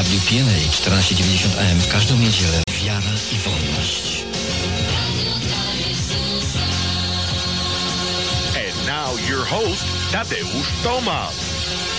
Radiu PNA 1490 AM w każdą niedzielę. Wiara i wolność. And now your host, Tadeusz Tomasz.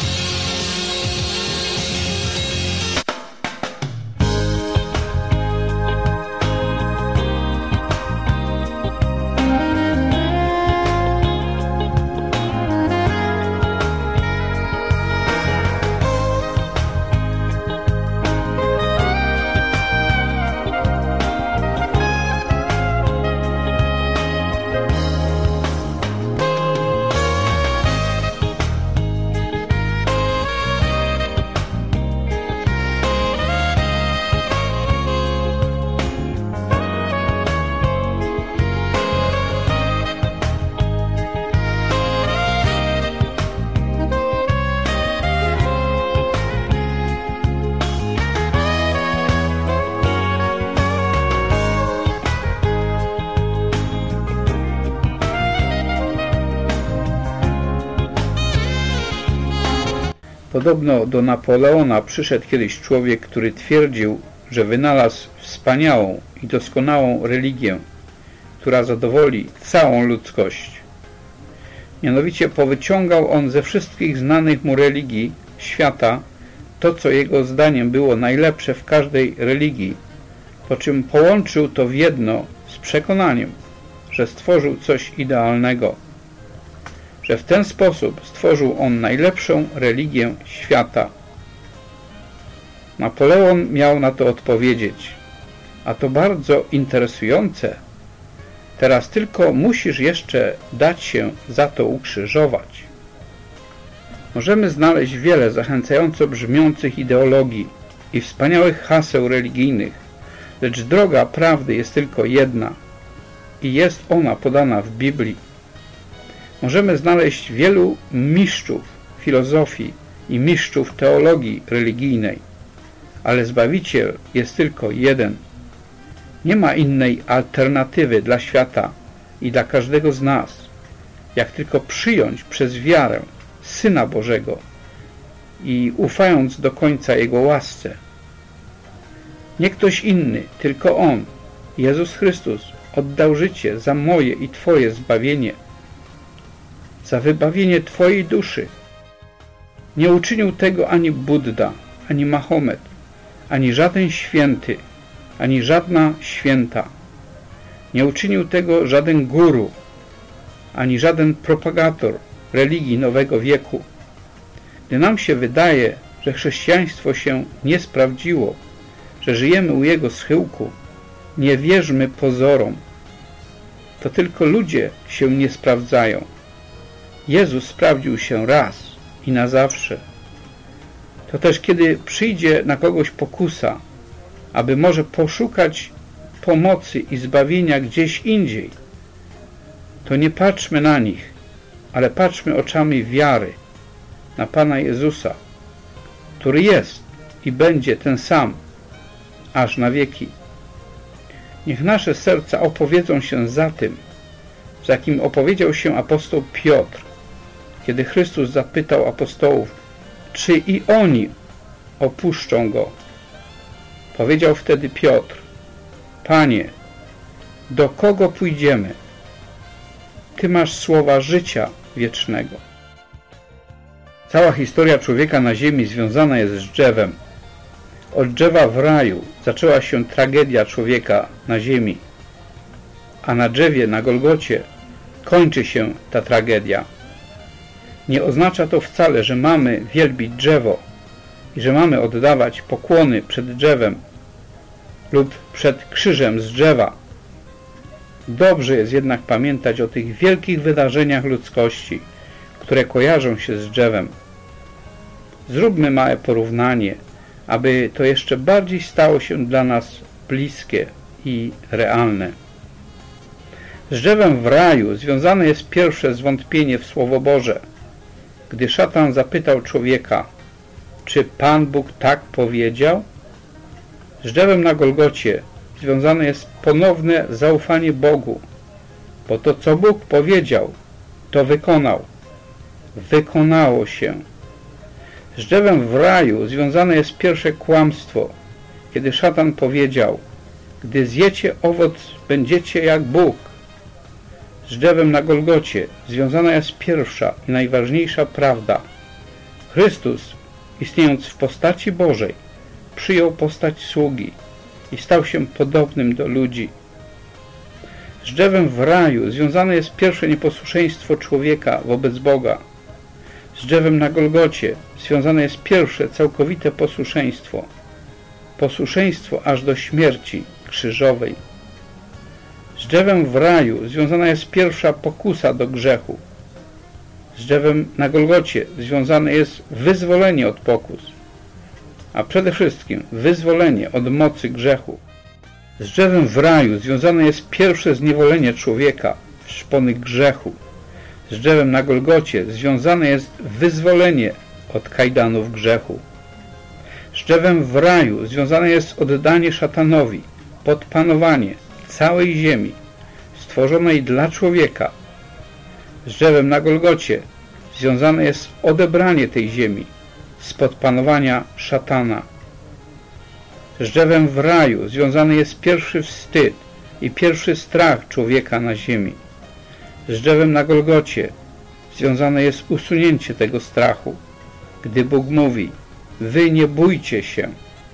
Podobno do Napoleona przyszedł kiedyś człowiek, który twierdził, że wynalazł wspaniałą i doskonałą religię, która zadowoli całą ludzkość. Mianowicie powyciągał on ze wszystkich znanych mu religii świata to, co jego zdaniem było najlepsze w każdej religii, po czym połączył to w jedno z przekonaniem, że stworzył coś idealnego, że w ten sposób stworzył on najlepszą religię świata. Napoleon miał na to odpowiedzieć: a to bardzo interesujące. Teraz tylko musisz jeszcze dać się za to ukrzyżować. Możemy znaleźć wiele zachęcająco brzmiących ideologii i wspaniałych haseł religijnych, lecz droga prawdy jest tylko jedna i jest ona podana w Biblii. Możemy znaleźć wielu mistrzów filozofii i mistrzów teologii religijnej, ale Zbawiciel jest tylko jeden. Nie ma innej alternatywy dla świata i dla każdego z nas, jak tylko przyjąć przez wiarę Syna Bożego i ufając do końca Jego łasce. Nie ktoś inny, tylko On, Jezus Chrystus, oddał życie za moje i Twoje zbawienie, za wybawienie Twojej duszy. Nie uczynił tego ani Budda, ani Mahomet, ani żaden święty, ani żadna święta. Nie uczynił tego żaden guru, ani żaden propagator religii nowego wieku. Gdy nam się wydaje, że chrześcijaństwo się nie sprawdziło, że żyjemy u jego schyłku, nie wierzmy pozorom. To tylko ludzie się nie sprawdzają. Jezus sprawdził się raz i na zawsze. To też kiedy przyjdzie na kogoś pokusa, aby może poszukać pomocy i zbawienia gdzieś indziej, to nie patrzmy na nich, ale patrzmy oczami wiary na Pana Jezusa, który jest i będzie ten sam, aż na wieki. Niech nasze serca opowiedzą się za tym, za jakim opowiedział się apostoł Piotr, kiedy Chrystus zapytał apostołów, czy i oni opuszczą Go. Powiedział wtedy Piotr: Panie, do kogo pójdziemy? Ty masz słowa życia wiecznego. Cała historia człowieka na ziemi związana jest z drzewem. Od drzewa w raju zaczęła się tragedia człowieka na ziemi, a na drzewie, na Golgocie, kończy się ta tragedia. Nie oznacza to wcale, że mamy wielbić drzewo i że mamy oddawać pokłony przed drzewem lub przed krzyżem z drzewa. Dobrze jest jednak pamiętać o tych wielkich wydarzeniach ludzkości, które kojarzą się z drzewem. Zróbmy małe porównanie, aby to jeszcze bardziej stało się dla nas bliskie i realne. Z drzewem w raju związane jest pierwsze zwątpienie w Słowo Boże, gdy szatan zapytał człowieka, czy Pan Bóg tak powiedział? Z drzewem na Golgocie związane jest ponowne zaufanie Bogu, bo to, co Bóg powiedział, to wykonał. Wykonało się. Z drzewem w raju związane jest pierwsze kłamstwo, kiedy szatan powiedział: gdy zjecie owoc, będziecie jak Bóg. Z drzewem na Golgocie związana jest pierwsza i najważniejsza prawda. Chrystus, istniejąc w postaci Bożej, przyjął postać sługi i stał się podobnym do ludzi. Z drzewem w raju związane jest pierwsze nieposłuszeństwo człowieka wobec Boga. Z drzewem na Golgocie związane jest pierwsze całkowite posłuszeństwo. Posłuszeństwo aż do śmierci krzyżowej. Z drzewem w raju związana jest pierwsza pokusa do grzechu. Z drzewem na Golgocie związane jest wyzwolenie od pokus, a przede wszystkim wyzwolenie od mocy grzechu. Z drzewem w raju związane jest pierwsze zniewolenie człowieka w szpony grzechu. Z drzewem na Golgocie związane jest wyzwolenie od kajdanów grzechu. Z drzewem w raju związane jest oddanie szatanowi, podpanowanie całej ziemi stworzonej dla człowieka. Z drzewem na Golgocie związane jest odebranie tej ziemi spod panowania szatana. Z drzewem w raju związany jest pierwszy wstyd i pierwszy strach człowieka na ziemi. Z drzewem na Golgocie związane jest usunięcie tego strachu, gdy Bóg mówi: wy nie bójcie się.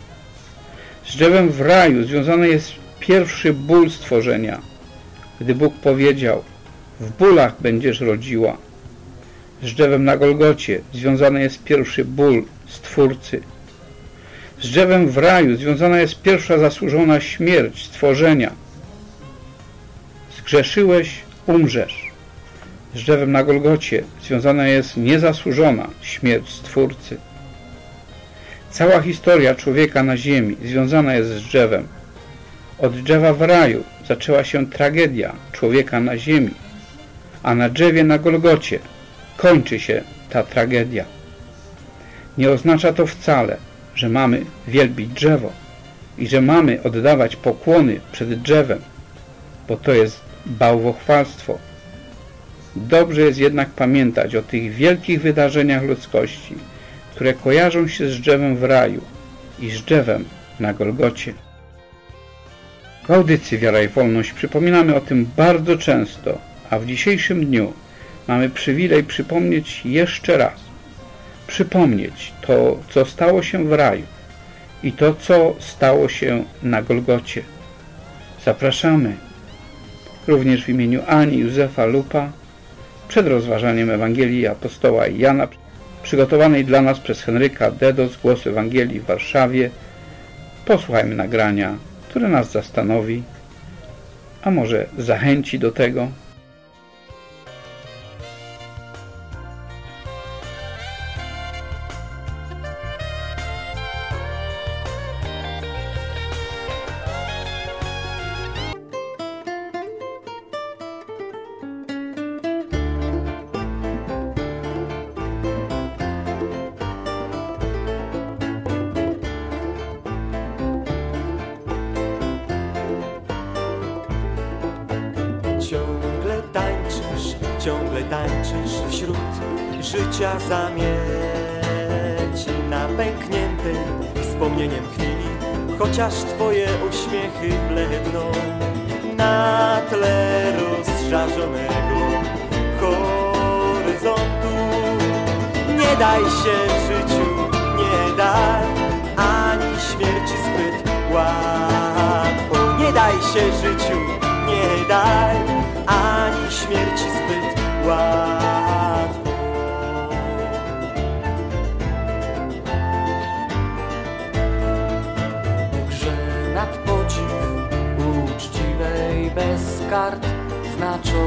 Z drzewem w raju związany jest pierwszy ból stworzenia, gdy Bóg powiedział: w bólach będziesz rodziła. Z drzewem na Golgocie związany jest pierwszy ból Stwórcy. Z drzewem w raju związana jest pierwsza zasłużona śmierć stworzenia. Zgrzeszyłeś, umrzesz. Z drzewem na Golgocie związana jest niezasłużona śmierć Stwórcy. Cała historia człowieka na ziemi związana jest z drzewem. Od drzewa w raju zaczęła się tragedia człowieka na ziemi, a na drzewie na Golgocie kończy się ta tragedia. Nie oznacza to wcale, że mamy wielbić drzewo i że mamy oddawać pokłony przed drzewem, bo to jest bałwochwalstwo. Dobrze jest jednak pamiętać o tych wielkich wydarzeniach ludzkości, które kojarzą się z drzewem w raju i z drzewem na Golgocie. W audycji Wiara i Wolność przypominamy o tym bardzo często, a w dzisiejszym dniu mamy przywilej przypomnieć jeszcze raz. Przypomnieć to, co stało się w raju i to, co stało się na Golgocie. Zapraszamy również w imieniu Ani Józefa Lupa przed rozważaniem Ewangelii apostoła Jana, przygotowanej dla nas przez Henryka Dedo z Głosu Ewangelii w Warszawie. Posłuchajmy nagrania, które nas zastanowi, a może zachęci do tego. Ciągle tańczysz wśród życia zamieci, na pękniętej wspomnieniem chwili, chociaż twoje uśmiechy bledną na tle rozżarzonego horyzontu. Nie daj się życiu, nie daj ani śmierci zbyt łatwo. Nie daj się życiu, nie daj ani śmierci zbyt łatwo. W grze nad podziw uczciwej, bez kart znaczonych,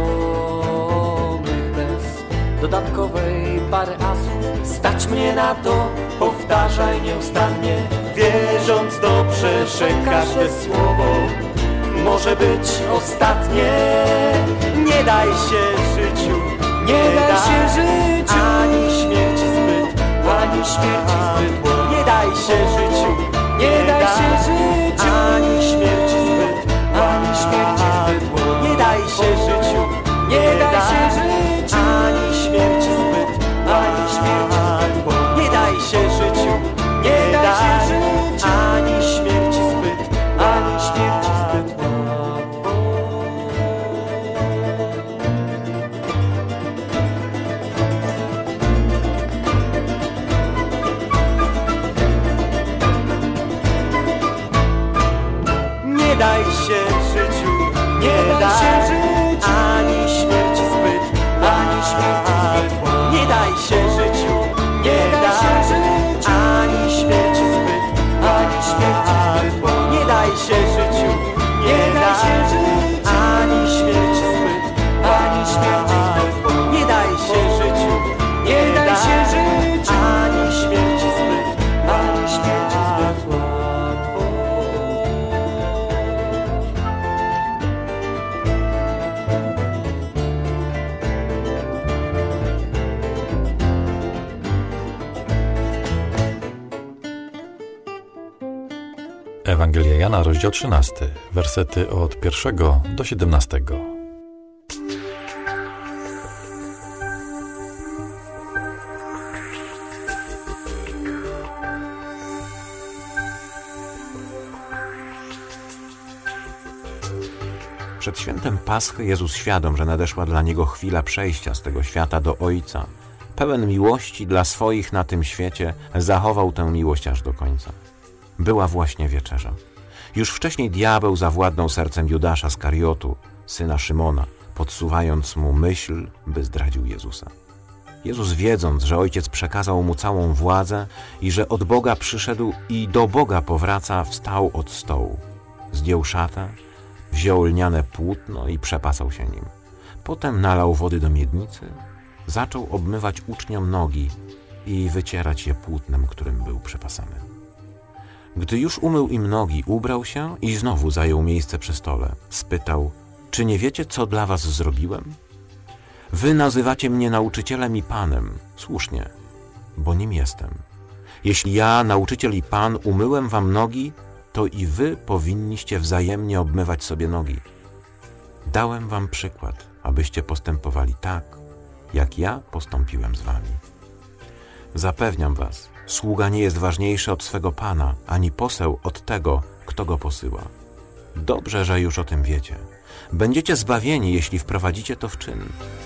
bez dodatkowej pary asów. Stać mnie na to, powtarzaj nieustannie, wierząc dobrze, że każde słowo może być ostatnie. Nie daj się życiu, nie daj się życiu, ani śmierci zbyt, ani śmierci zbyt. Nie daj się życiu, nie daj się życiu, ani śmierci zbyt, ani śmierci zbyt. Nie daj się życiu, nie daj się życiu, ani śmierci zbyt, ani śmierci zbyt. Nie daj się nie daj się życiu, nie daj się życiu, ani śmierci zbyt, ani śmierci zbyt, nie daj się życiu, nie daj się życiu, ani śmierci zbyt, ani śmierci zbyt, nie daj się życiu, nie daj się życiu, ani śmierci zbyt, ani śmierci zbyt, nie daj się życiu, nie daj się życiu, ani śmierci zbyt, ani śmierci zbyt łatwo. Ewangelia Jana, rozdział 13, wersety od 1 do 17. Przed świętem Paschy Jezus, świadom, że nadeszła dla Niego chwila przejścia z tego świata do Ojca, pełen miłości dla swoich na tym świecie, zachował tę miłość aż do końca. Była właśnie wieczerza. Już wcześniej diabeł zawładnął sercem Judasza Skariotu, syna Szymona, podsuwając mu myśl, by zdradził Jezusa. Jezus, wiedząc, że Ojciec przekazał mu całą władzę i że od Boga przyszedł i do Boga powraca, wstał od stołu. Zdjął szatę, wziął lniane płótno i przepasał się nim. Potem nalał wody do miednicy, zaczął obmywać uczniom nogi i wycierać je płótnem, którym był przepasany. Gdy już umył im nogi, ubrał się i znowu zajął miejsce przy stole. Spytał: czy nie wiecie, co dla was zrobiłem? Wy nazywacie mnie nauczycielem i Panem. Słusznie, bo nim jestem. Jeśli ja, nauczyciel i Pan, umyłem wam nogi, to i wy powinniście wzajemnie obmywać sobie nogi. Dałem wam przykład, abyście postępowali tak, jak ja postąpiłem z wami. Zapewniam was, sługa nie jest ważniejszy od swego Pana, ani poseł od tego, kto go posyła. Dobrze, że już o tym wiecie. Będziecie zbawieni, jeśli wprowadzicie to w czyn.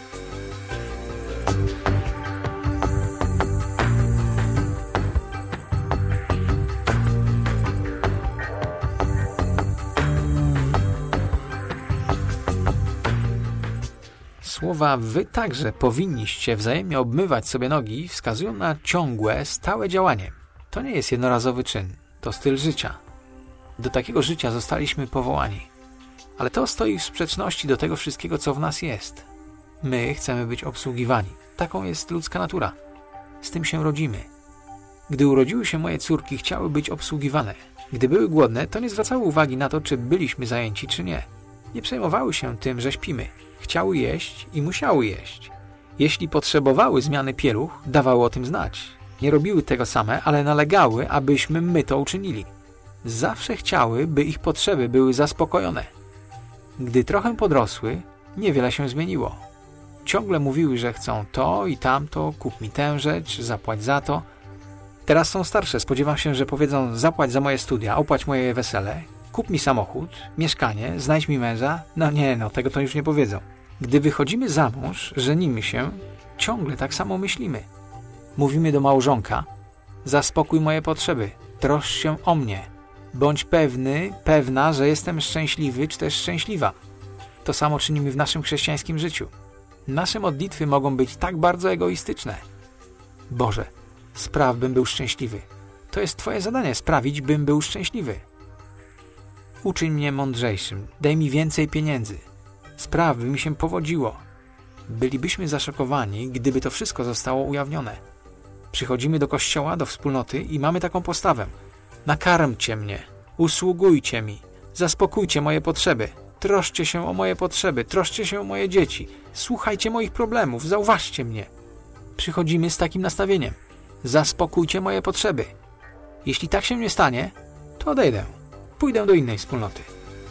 Słowa wy także powinniście wzajemnie obmywać sobie nogi wskazują na ciągłe, stałe działanie. To nie jest jednorazowy czyn, to styl życia. Do takiego życia zostaliśmy powołani. Ale to stoi w sprzeczności do tego wszystkiego, co w nas jest. My chcemy być obsługiwani. Taką jest ludzka natura. Z tym się rodzimy. Gdy urodziły się moje córki, chciały być obsługiwane. Gdy były głodne, to nie zwracały uwagi na to, czy byliśmy zajęci, czy nie. Nie przejmowały się tym, że śpimy. Chciały jeść i musiały jeść. Jeśli potrzebowały zmiany pieluch, dawały o tym znać. Nie robiły tego same, ale nalegały, abyśmy my to uczynili. Zawsze chciały, by ich potrzeby były zaspokojone. Gdy trochę podrosły, niewiele się zmieniło. Ciągle mówiły, że chcą to i tamto, kup mi tę rzecz, zapłać za to. Teraz są starsze, spodziewam się, że powiedzą: zapłać za moje studia, opłać moje wesele, kup mi samochód, mieszkanie, znajdź mi męża. Tego to już nie powiedzą. Gdy wychodzimy za mąż, żenimy się, ciągle tak samo myślimy. Mówimy do małżonka: zaspokój moje potrzeby, troszcz się o mnie, bądź pewny, pewna, że jestem szczęśliwy czy też szczęśliwa. To samo czynimy w naszym chrześcijańskim życiu. Nasze modlitwy mogą być tak bardzo egoistyczne. Boże, spraw, bym był szczęśliwy. To jest Twoje zadanie, sprawić, bym był szczęśliwy. Uczyń mnie mądrzejszym, daj mi więcej pieniędzy. Spraw, by mi się powodziło. Bylibyśmy zaszokowani, gdyby to wszystko zostało ujawnione. Przychodzimy do kościoła, do wspólnoty i mamy taką postawę: nakarmcie mnie, usługujcie mi, zaspokójcie moje potrzeby, troszczcie się o moje potrzeby, troszczcie się o moje dzieci, słuchajcie moich problemów, zauważcie mnie. Przychodzimy z takim nastawieniem: zaspokójcie moje potrzeby. Jeśli tak się nie stanie, to odejdę, pójdę do innej wspólnoty.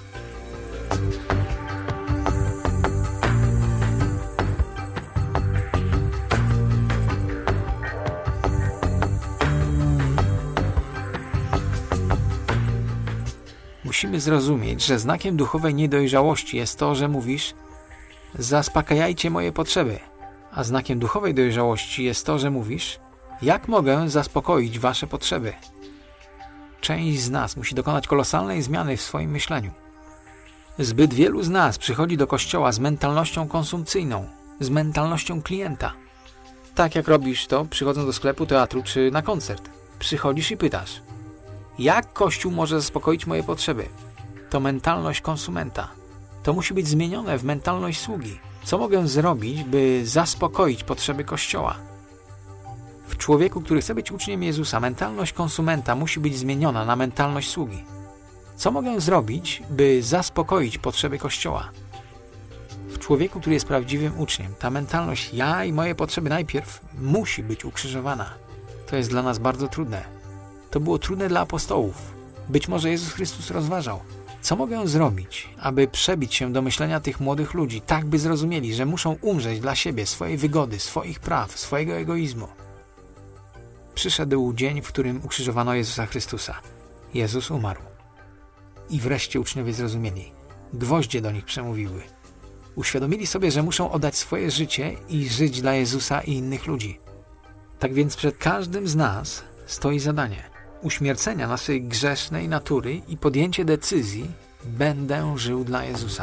Musimy zrozumieć, że znakiem duchowej niedojrzałości jest to, że mówisz: zaspokajajcie moje potrzeby, a znakiem duchowej dojrzałości jest to, że mówisz: jak mogę zaspokoić wasze potrzeby? Część z nas musi dokonać kolosalnej zmiany w swoim myśleniu. Zbyt wielu z nas przychodzi do kościoła z mentalnością konsumpcyjną, z mentalnością klienta. Tak jak robisz to, przychodząc do sklepu, teatru czy na koncert. Przychodzisz i pytasz, jak Kościół może zaspokoić moje potrzeby? To mentalność konsumenta. To musi być zmienione w mentalność sługi. Co mogę zrobić, by zaspokoić potrzeby Kościoła? W człowieku, który chce być uczniem Jezusa, mentalność konsumenta musi być zmieniona na mentalność sługi. Co mogę zrobić, by zaspokoić potrzeby Kościoła? W człowieku, który jest prawdziwym uczniem, ta mentalność ja i moje potrzeby najpierw musi być ukrzyżowana. To jest dla nas bardzo trudne. To było trudne dla apostołów. Być może Jezus Chrystus rozważał, co mogę zrobić, aby przebić się do myślenia tych młodych ludzi, tak by zrozumieli, że muszą umrzeć dla siebie, swojej wygody, swoich praw, swojego egoizmu. Przyszedł dzień, w którym ukrzyżowano Jezusa Chrystusa. Jezus umarł. I wreszcie uczniowie zrozumieli. Gwoździe do nich przemówiły. Uświadomili sobie, że muszą oddać swoje życie i żyć dla Jezusa i innych ludzi. Tak więc przed każdym z nas stoi zadanie uśmiercenia naszej grzesznej natury i podjęcie decyzji: będę żył dla Jezusa.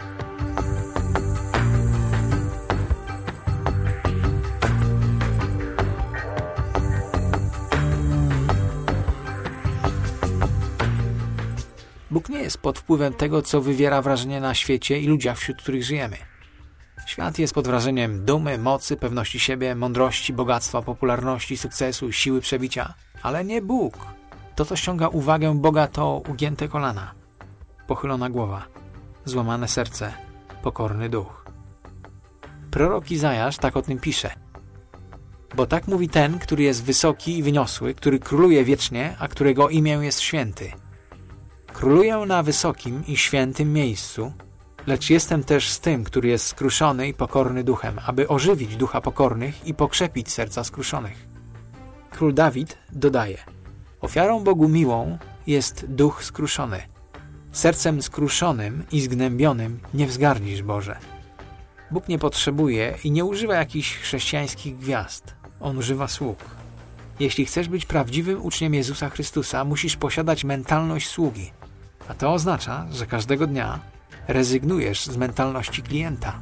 Bóg nie jest pod wpływem tego, co wywiera wrażenie na świecie i ludziach, wśród których żyjemy. Świat jest pod wrażeniem dumy, mocy, pewności siebie, mądrości, bogactwa, popularności, sukcesu, siły przebicia. Ale nie Bóg. To, co ściąga uwagę Boga, to ugięte kolana, pochylona głowa, złamane serce, pokorny duch. Prorok Izajasz tak o tym pisze. Bo tak mówi ten, który jest wysoki i wyniosły, który króluje wiecznie, a którego imię jest święty. Króluję na wysokim i świętym miejscu, lecz jestem też z tym, który jest skruszony i pokorny duchem, aby ożywić ducha pokornych i pokrzepić serca skruszonych. Król Dawid dodaje: ofiarą Bogu miłą jest duch skruszony. Sercem skruszonym i zgnębionym nie wzgardzisz, Boże. Bóg nie potrzebuje i nie używa jakichś chrześcijańskich gwiazd. On używa sług. Jeśli chcesz być prawdziwym uczniem Jezusa Chrystusa, musisz posiadać mentalność sługi. A to oznacza, że każdego dnia rezygnujesz z mentalności klienta.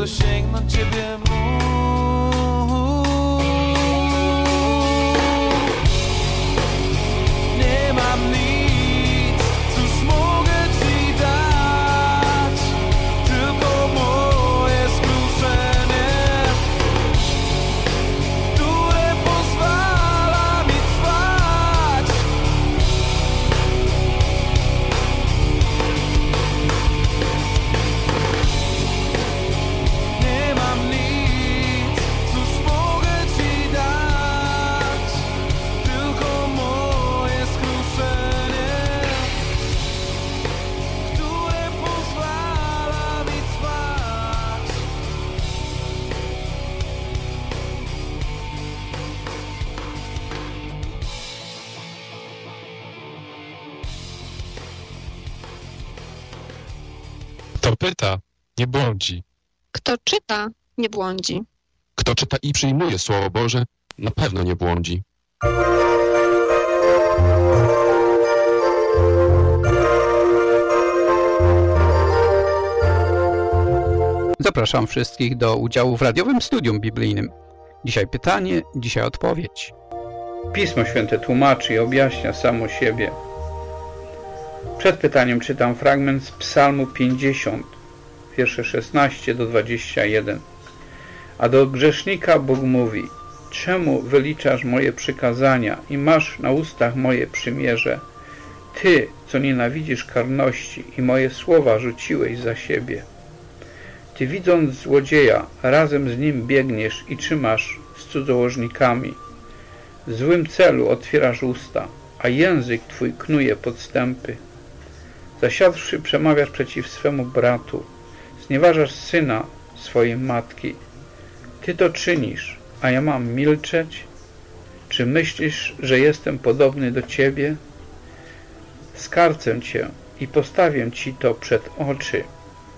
dosięgnąć Ciebie mógł. Nie mam nic, cóż mogę Ci dać, tylko moje skruszenie, które pozwala mi trwać. Nie mam nic, cóż mogę Ci dać, tylko moje skruszenie, które pozwala mi trwać. Kto pyta, nie błądzi. Kto czyta, nie błądzi. Kto czyta i przyjmuje Słowo Boże, na pewno nie błądzi. Zapraszam wszystkich do udziału w radiowym studium biblijnym. Dzisiaj pytanie, dzisiaj odpowiedź. Pismo Święte tłumaczy i objaśnia samo siebie. Przed pytaniem czytam fragment z Psalmu 50, wiersze 16 do 21. A do grzesznika Bóg mówi: czemu wyliczasz moje przykazania i masz na ustach moje przymierze? Ty, co nienawidzisz karności i moje słowa rzuciłeś za siebie. Ty, widząc złodzieja, razem z nim biegniesz i trzymasz z cudzołożnikami. W złym celu otwierasz usta, a język twój knuje podstępy. Zasiadłszy, przemawiasz przeciw swemu bratu, znieważasz syna swojej matki. Ty to czynisz, a ja mam milczeć? Czy myślisz, że jestem podobny do Ciebie? Skarcę Cię i postawię Ci to przed oczy.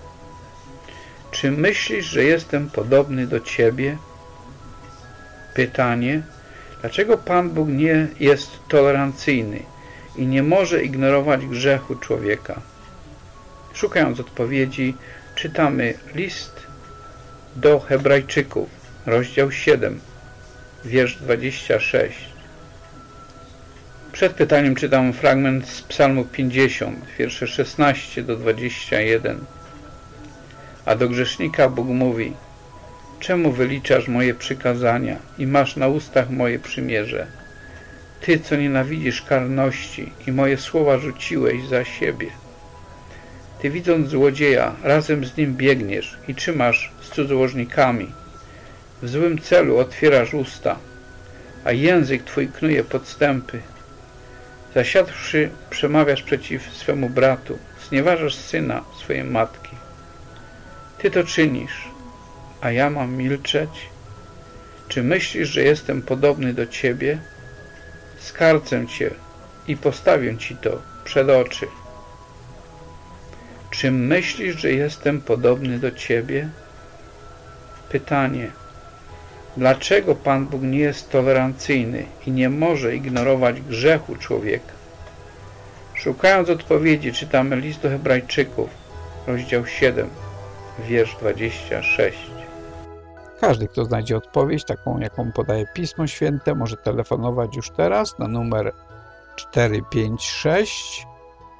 Czy myślisz, że jestem podobny do Ciebie? Pytanie, dlaczego Pan Bóg nie jest tolerancyjny i nie może ignorować grzechu człowieka? Szukając odpowiedzi, czytamy list do Hebrajczyków, rozdział 7, wiersz 26. Przed pytaniem czytam fragment z Psalmu 50, wiersze 16 do 21. A do grzesznika Bóg mówi: czemu wyliczasz moje przykazania i masz na ustach moje przymierze? Ty, co nienawidzisz karności i moje słowa rzuciłeś za siebie. Ty, widząc złodzieja, razem z nim biegniesz i trzymasz z cudzołożnikami. W złym celu otwierasz usta, a język twój knuje podstępy. Zasiadłszy, przemawiasz przeciw swemu bratu, znieważasz syna swojej matki. Ty to czynisz, a ja mam milczeć? Czy myślisz, że jestem podobny do Ciebie? Skarcę Cię i postawię Ci to przed oczy. Czy myślisz, że jestem podobny do Ciebie? Pytanie, dlaczego Pan Bóg nie jest tolerancyjny i nie może ignorować grzechu człowieka? Szukając odpowiedzi, czytamy list do Hebrajczyków, rozdział 7, wiersz 26. Każdy, kto znajdzie odpowiedź, taką jaką podaje Pismo Święte, może telefonować już teraz na numer 456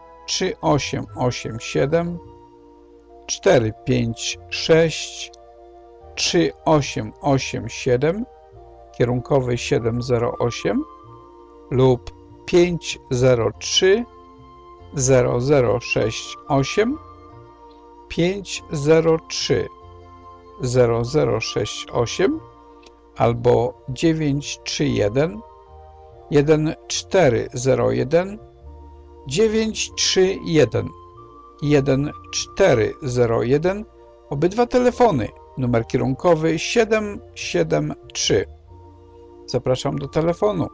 3887 456 3887, kierunkowy 708 lub 503 0068 503 0068 albo 931 1401 931 1401. Obydwa telefony, numer kierunkowy 773. Zapraszam do telefonu.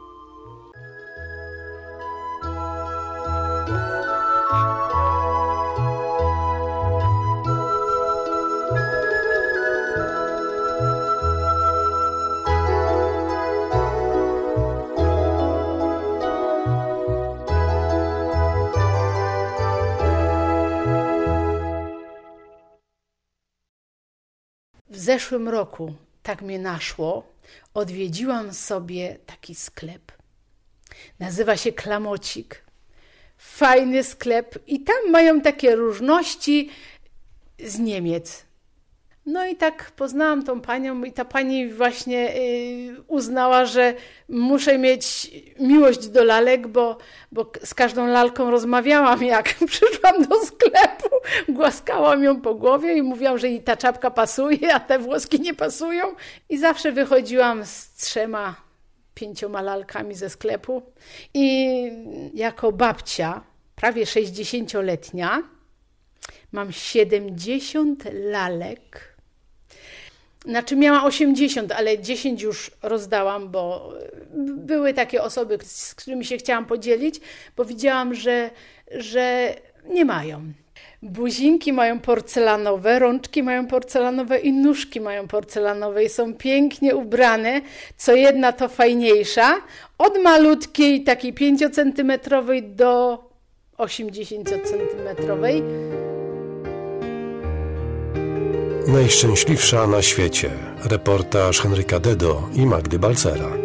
W zeszłym roku, tak mnie naszło, odwiedziłam sobie taki sklep. Nazywa się Klamocik. Fajny sklep i tam mają takie różności z Niemiec. No i tak poznałam tą panią i ta pani właśnie uznała, że muszę mieć miłość do lalek, bo z każdą lalką rozmawiałam, jak przyszłam do sklepu, głaskałam ją po głowie i mówiłam, że jej ta czapka pasuje, a te włoski nie pasują. I zawsze wychodziłam z 3-5 lalkami ze sklepu i jako babcia, prawie 60-letnia, mam 70 lalek. Znaczy miałam 80, ale 10 już rozdałam, bo były takie osoby, z którymi się chciałam podzielić, bo widziałam, że nie mają. Buzinki mają porcelanowe, rączki mają porcelanowe i nóżki mają porcelanowe i są pięknie ubrane, co jedna to fajniejsza, od malutkiej, takiej 5-centymetrowej do 80-centymetrowej. Najszczęśliwsza na świecie. Reportaż Henryka Dedo i Magdy Balcerak.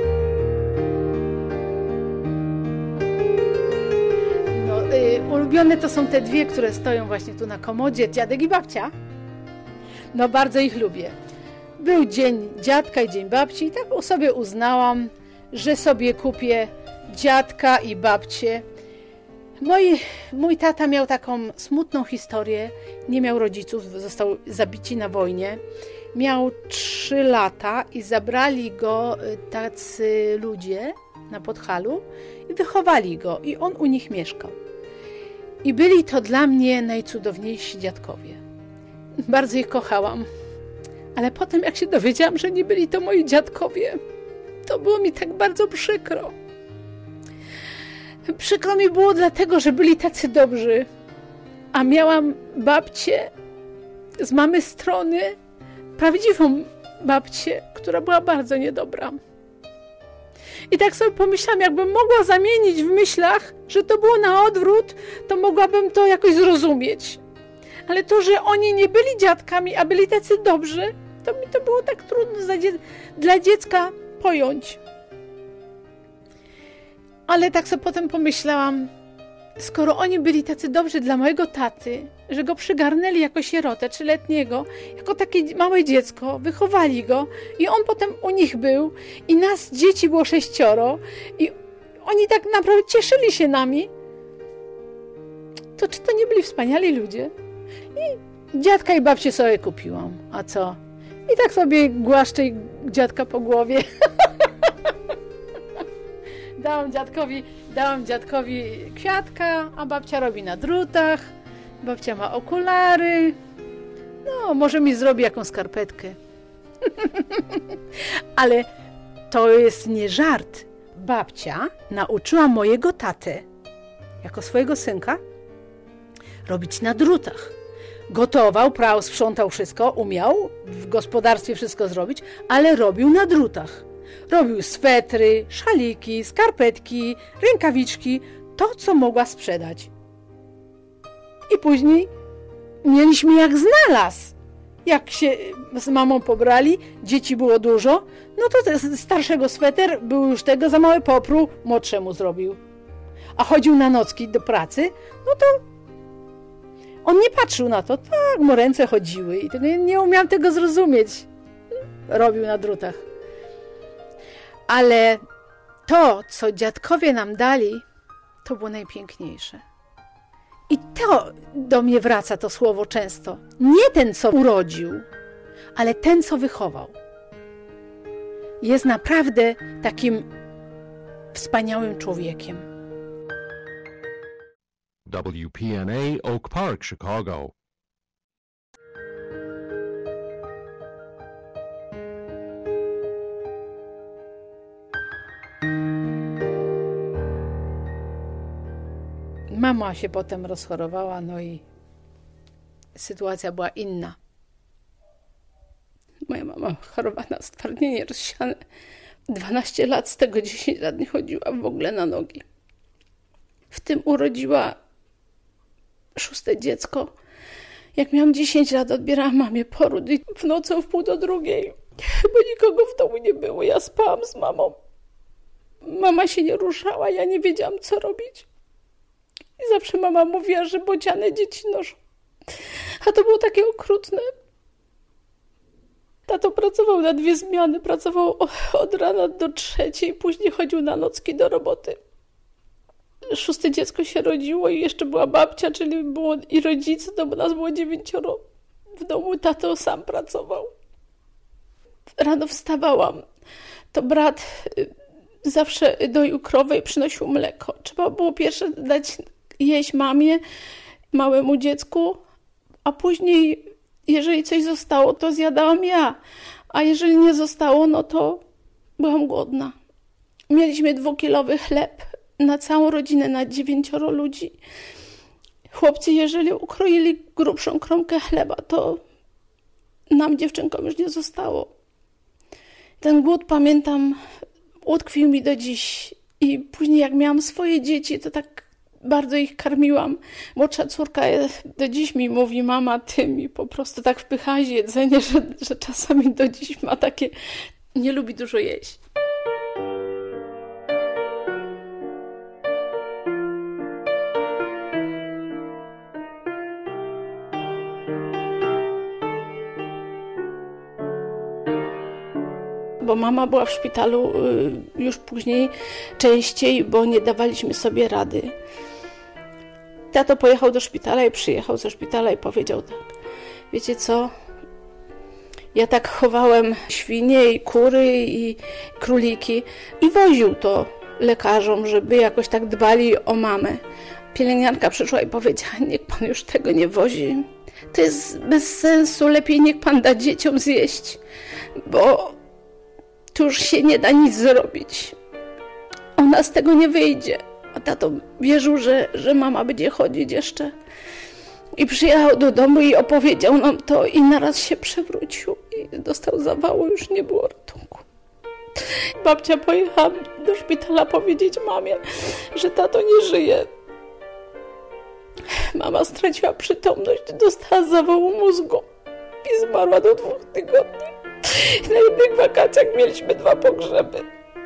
Ulubione to są te dwie, które stoją właśnie tu na komodzie, dziadek i babcia. No bardzo ich lubię. Był dzień dziadka i dzień babci i tak sobie uznałam, że sobie kupię dziadka i babcię. Mój tata miał taką smutną historię, nie miał rodziców, został zabici na wojnie. Miał 3 lata i zabrali go tacy ludzie na Podhalu i wychowali go i on u nich mieszkał. I byli to dla mnie najcudowniejsi dziadkowie. Bardzo ich kochałam. Ale potem jak się dowiedziałam, że nie byli to moi dziadkowie, to było mi tak bardzo przykro. Przykro mi było dlatego, że byli tacy dobrzy, a miałam babcię z mamy strony, prawdziwą babcię, która była bardzo niedobra. I tak sobie pomyślałam, jakbym mogła zamienić w myślach, że to było na odwrót, to mogłabym to jakoś zrozumieć. Ale to, że oni nie byli dziadkami, a byli tacy dobrzy, to mi to było tak trudno dla dziecka pojąć. Ale tak sobie potem pomyślałam, skoro oni byli tacy dobrzy dla mojego taty, że go przygarnęli jako sierotę 3-letniego, jako takie małe dziecko, wychowali go i on potem u nich był i nas dzieci było 6 i oni tak naprawdę cieszyli się nami, to czy to nie byli wspaniali ludzie? I dziadka i babcię sobie kupiłam, a co? I tak sobie głaszczę dziadka po głowie. Dałam dziadkowi kwiatka, a babcia robi na drutach. Babcia ma okulary. No, może mi zrobi jakąś skarpetkę. Ale to jest nie żart. Babcia nauczyła mojego tatę, jako swojego synka, robić na drutach. Gotował, prał, sprzątał wszystko, umiał w gospodarstwie wszystko zrobić, ale robił na drutach. Robił swetry, szaliki, skarpetki, rękawiczki, to co mogła sprzedać. I później mieliśmy jak znalazł. Jak się z mamą pobrali, dzieci było dużo, no to starszego sweter był już tego za mały, popruł, młodszemu zrobił. A chodził na nocki do pracy, no to on nie patrzył na to, tak mu ręce chodziły i nie umiałam tego zrozumieć. Robił na drutach. Ale to, co dziadkowie nam dali, to było najpiękniejsze. I to do mnie wraca to słowo często. Nie ten, co urodził, ale ten, co wychował. Jest naprawdę takim wspaniałym człowiekiem. WPNA Oak Park, Chicago. Mama się potem rozchorowała, no i sytuacja była inna. Moja mama choroba na stwardnienie rozsiane. 12 lat, z tego 10 lat nie chodziła w ogóle na nogi. W tym urodziła 6. dziecko Jak miałam 10 lat, odbierałam mamie poród i w nocy o 1:30, bo nikogo w domu nie było. Ja spałam z mamą. Mama się nie ruszała, ja nie wiedziałam, co robić. I zawsze mama mówiła, że bociane dzieci noszą. A to było takie okrutne. Tato pracował na 2 zmiany. Pracował od rana do 3, później chodził na nocki do roboty. 6. dziecko się rodziło i jeszcze była babcia, czyli było i rodzice, to nas było 9 w domu. Tato sam pracował. Rano wstawałam. To brat zawsze doił krowę i przynosił mleko. Trzeba było pierwsze dać jeść mamie, małemu dziecku, a później, jeżeli coś zostało, to zjadałam ja. A jeżeli nie zostało, no to byłam głodna. Mieliśmy 2-kilowy chleb na całą rodzinę, na 9 ludzi. Chłopcy, jeżeli ukroili grubszą kromkę chleba, to nam, dziewczynkom, już nie zostało. Ten głód, pamiętam, utkwił mi do dziś. I później, jak miałam swoje dzieci, to tak bardzo ich karmiłam. Młodsza córka do dziś mi mówi: mama, ty mi po prostu tak wpychałaś jedzenie, że czasami do dziś ma takie, nie lubi dużo jeść. Bo mama była w szpitalu już później częściej, bo nie dawaliśmy sobie rady. Tato pojechał do szpitala i przyjechał ze szpitala i powiedział tak: wiecie co, ja tak chowałem świnie i kury i króliki i woził to lekarzom, żeby jakoś tak dbali o mamę. Pielęgniarka przyszła i powiedziała: niech pan już tego nie wozi. To jest bez sensu, lepiej niech pan da dzieciom zjeść, bo tu już się nie da nic zrobić. Ona z tego nie wyjdzie. A tato wierzył, że mama będzie chodzić jeszcze. I przyjechał do domu i opowiedział nam to i naraz się przewrócił i dostał zawału, już nie było ratunku. Babcia pojechała do szpitala powiedzieć mamie, że tato nie żyje. Mama straciła przytomność, dostała zawału mózgu i zmarła do 2 tygodni. Na jednych wakacjach mieliśmy 2 pogrzeby.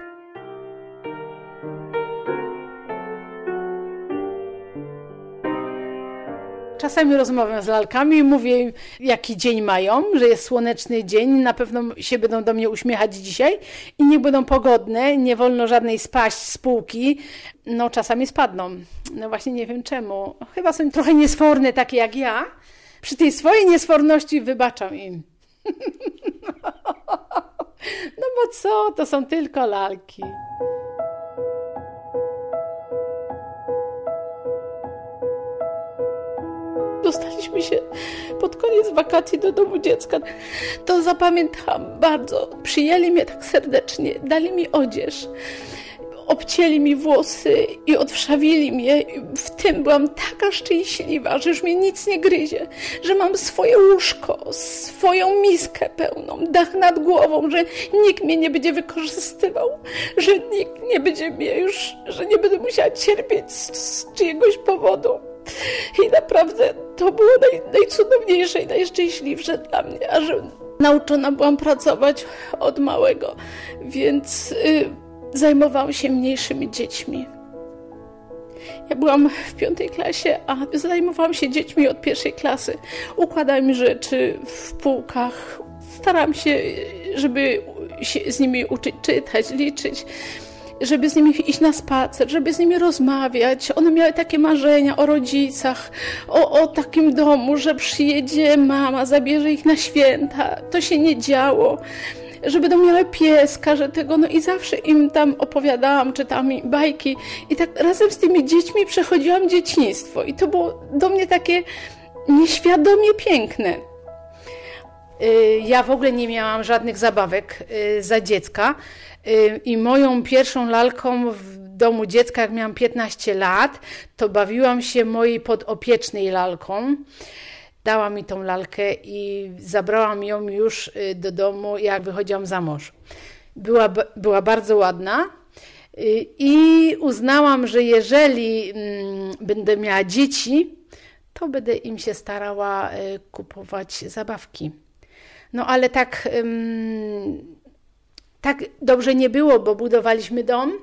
Czasami rozmawiam z lalkami i mówię im, jaki dzień mają, że jest słoneczny dzień, na pewno się będą do mnie uśmiechać dzisiaj i nie będą pogodne, nie wolno żadnej spaść z półki. No czasami spadną. No właśnie nie wiem czemu. Chyba są trochę niesforne, takie jak ja. Przy tej swojej niesforności wybaczam im. No bo co, to są tylko lalki. Dostaliśmy się pod koniec wakacji do domu dziecka. To zapamiętałam bardzo. Przyjęli mnie tak serdecznie, dali mi odzież, obcięli mi włosy i odwszawili mnie. W tym byłam taka szczęśliwa, że już mnie nic nie gryzie, że mam swoje łóżko, swoją miskę pełną, dach nad głową, że nikt mnie nie będzie wykorzystywał, że nikt nie będzie mnie już, że nie będę musiała cierpieć z czyjegoś powodu. I naprawdę to było najcudowniejsze i najszczęśliwsze dla mnie, a że nauczona byłam pracować od małego, więc zajmowałam się mniejszymi dziećmi. Ja byłam w 5. klasie, a zajmowałam się dziećmi od 1. klasy. Układałam rzeczy w półkach. Starałam się, żeby się z nimi uczyć czytać, liczyć, żeby z nimi iść na spacer, żeby z nimi rozmawiać. One miały takie marzenia o rodzicach, o takim domu, że przyjedzie mama, zabierze ich na święta. To się nie działo. Że będą miały pieska, że tego, no i zawsze im tam opowiadałam, czytałam im bajki i tak razem z tymi dziećmi przechodziłam dzieciństwo i to było do mnie takie nieświadomie piękne. Ja w ogóle nie miałam żadnych zabawek za dziecka i moją pierwszą lalką w domu dziecka, jak miałam 15 lat, to bawiłam się mojej podopiecznej lalką. Dała mi tą lalkę i zabrałam ją już do domu, jak wychodziłam za mąż. Była bardzo ładna i uznałam, że jeżeli będę miała dzieci, to będę im się starała kupować zabawki. No ale tak dobrze nie było, bo budowaliśmy dom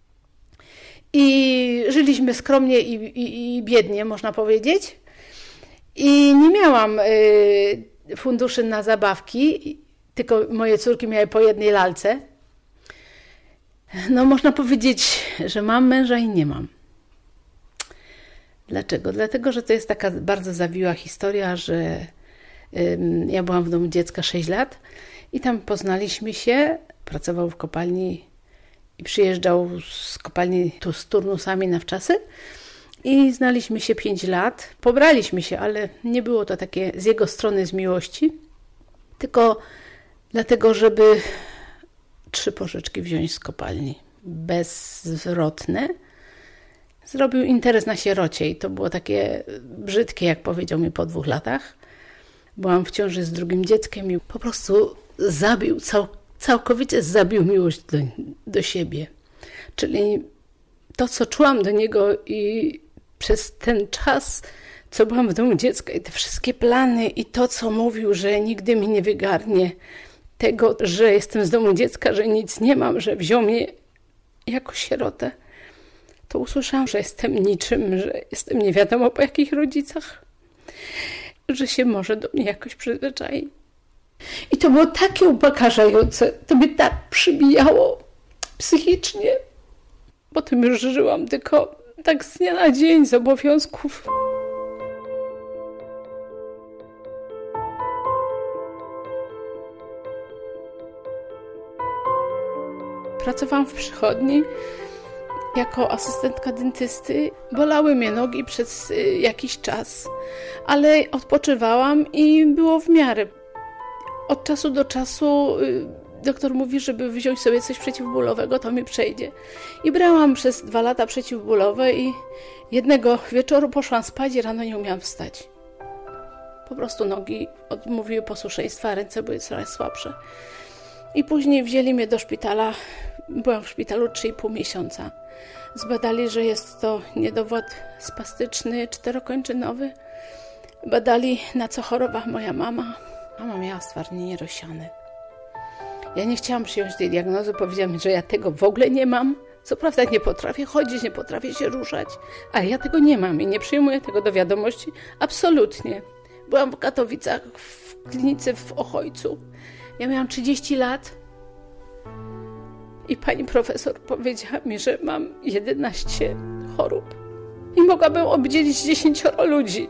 i żyliśmy skromnie i biednie, można powiedzieć. I nie miałam funduszy na zabawki, tylko moje córki miały po jednej lalce. No można powiedzieć, że mam męża i nie mam. Dlaczego? Dlatego, że to jest taka bardzo zawiła historia, że ja byłam w domu dziecka 6 lat i tam poznaliśmy się, pracował w kopalni i przyjeżdżał z kopalni tu z turnusami na wczasy i znaliśmy się 5 lat. Pobraliśmy się, ale nie było to takie z jego strony z miłości, tylko dlatego, żeby 3 pożyczki wziąć z kopalni bezzwrotne. Zrobił interes na sierocie i to było takie brzydkie, jak powiedział mi po 2 latach. Byłam w ciąży z drugim dzieckiem i po prostu całkowicie zabił miłość do siebie. Czyli to, co czułam do niego i przez ten czas, co byłam w domu dziecka i te wszystkie plany i to, co mówił, że nigdy mi nie wygarnie tego, że jestem z domu dziecka, że nic nie mam, że wziął mnie jako sierotę, to usłyszałam, że jestem niczym, że jestem nie wiadomo po jakich rodzicach, że się może do mnie jakoś przyzwyczai. I to było takie upokarzające, to mnie tak przybijało psychicznie. Potem już żyłam tylko tak z dnia na dzień, z obowiązków. Pracowałam w przychodni jako asystentka dentysty. Bolały mnie nogi przez jakiś czas, ale odpoczywałam i było w miarę. Od czasu do czasu doktor mówi, żeby wziąć sobie coś przeciwbólowego, to mi przejdzie. I brałam przez 2 lata przeciwbólowe i jednego wieczoru poszłam spać i rano nie umiałam wstać. Po prostu nogi odmówiły posłuszeństwa, ręce były coraz słabsze. I później wzięli mnie do szpitala. Byłam w szpitalu 3,5 miesiąca. Zbadali, że jest to niedowład spastyczny, 4-kończynowy. Badali, na co choroba moja mama. Mama miała stwardnienie rozsiane. Ja nie chciałam przyjąć tej diagnozy, powiedziałam, że ja tego w ogóle nie mam. Co prawda nie potrafię chodzić, nie potrafię się ruszać, ale ja tego nie mam i nie przyjmuję tego do wiadomości absolutnie. Byłam w Katowicach, w klinice w Ochojcu. Ja miałam 30 lat i pani profesor powiedziała mi, że mam 11 chorób i mogłabym obdzielić 10 ludzi.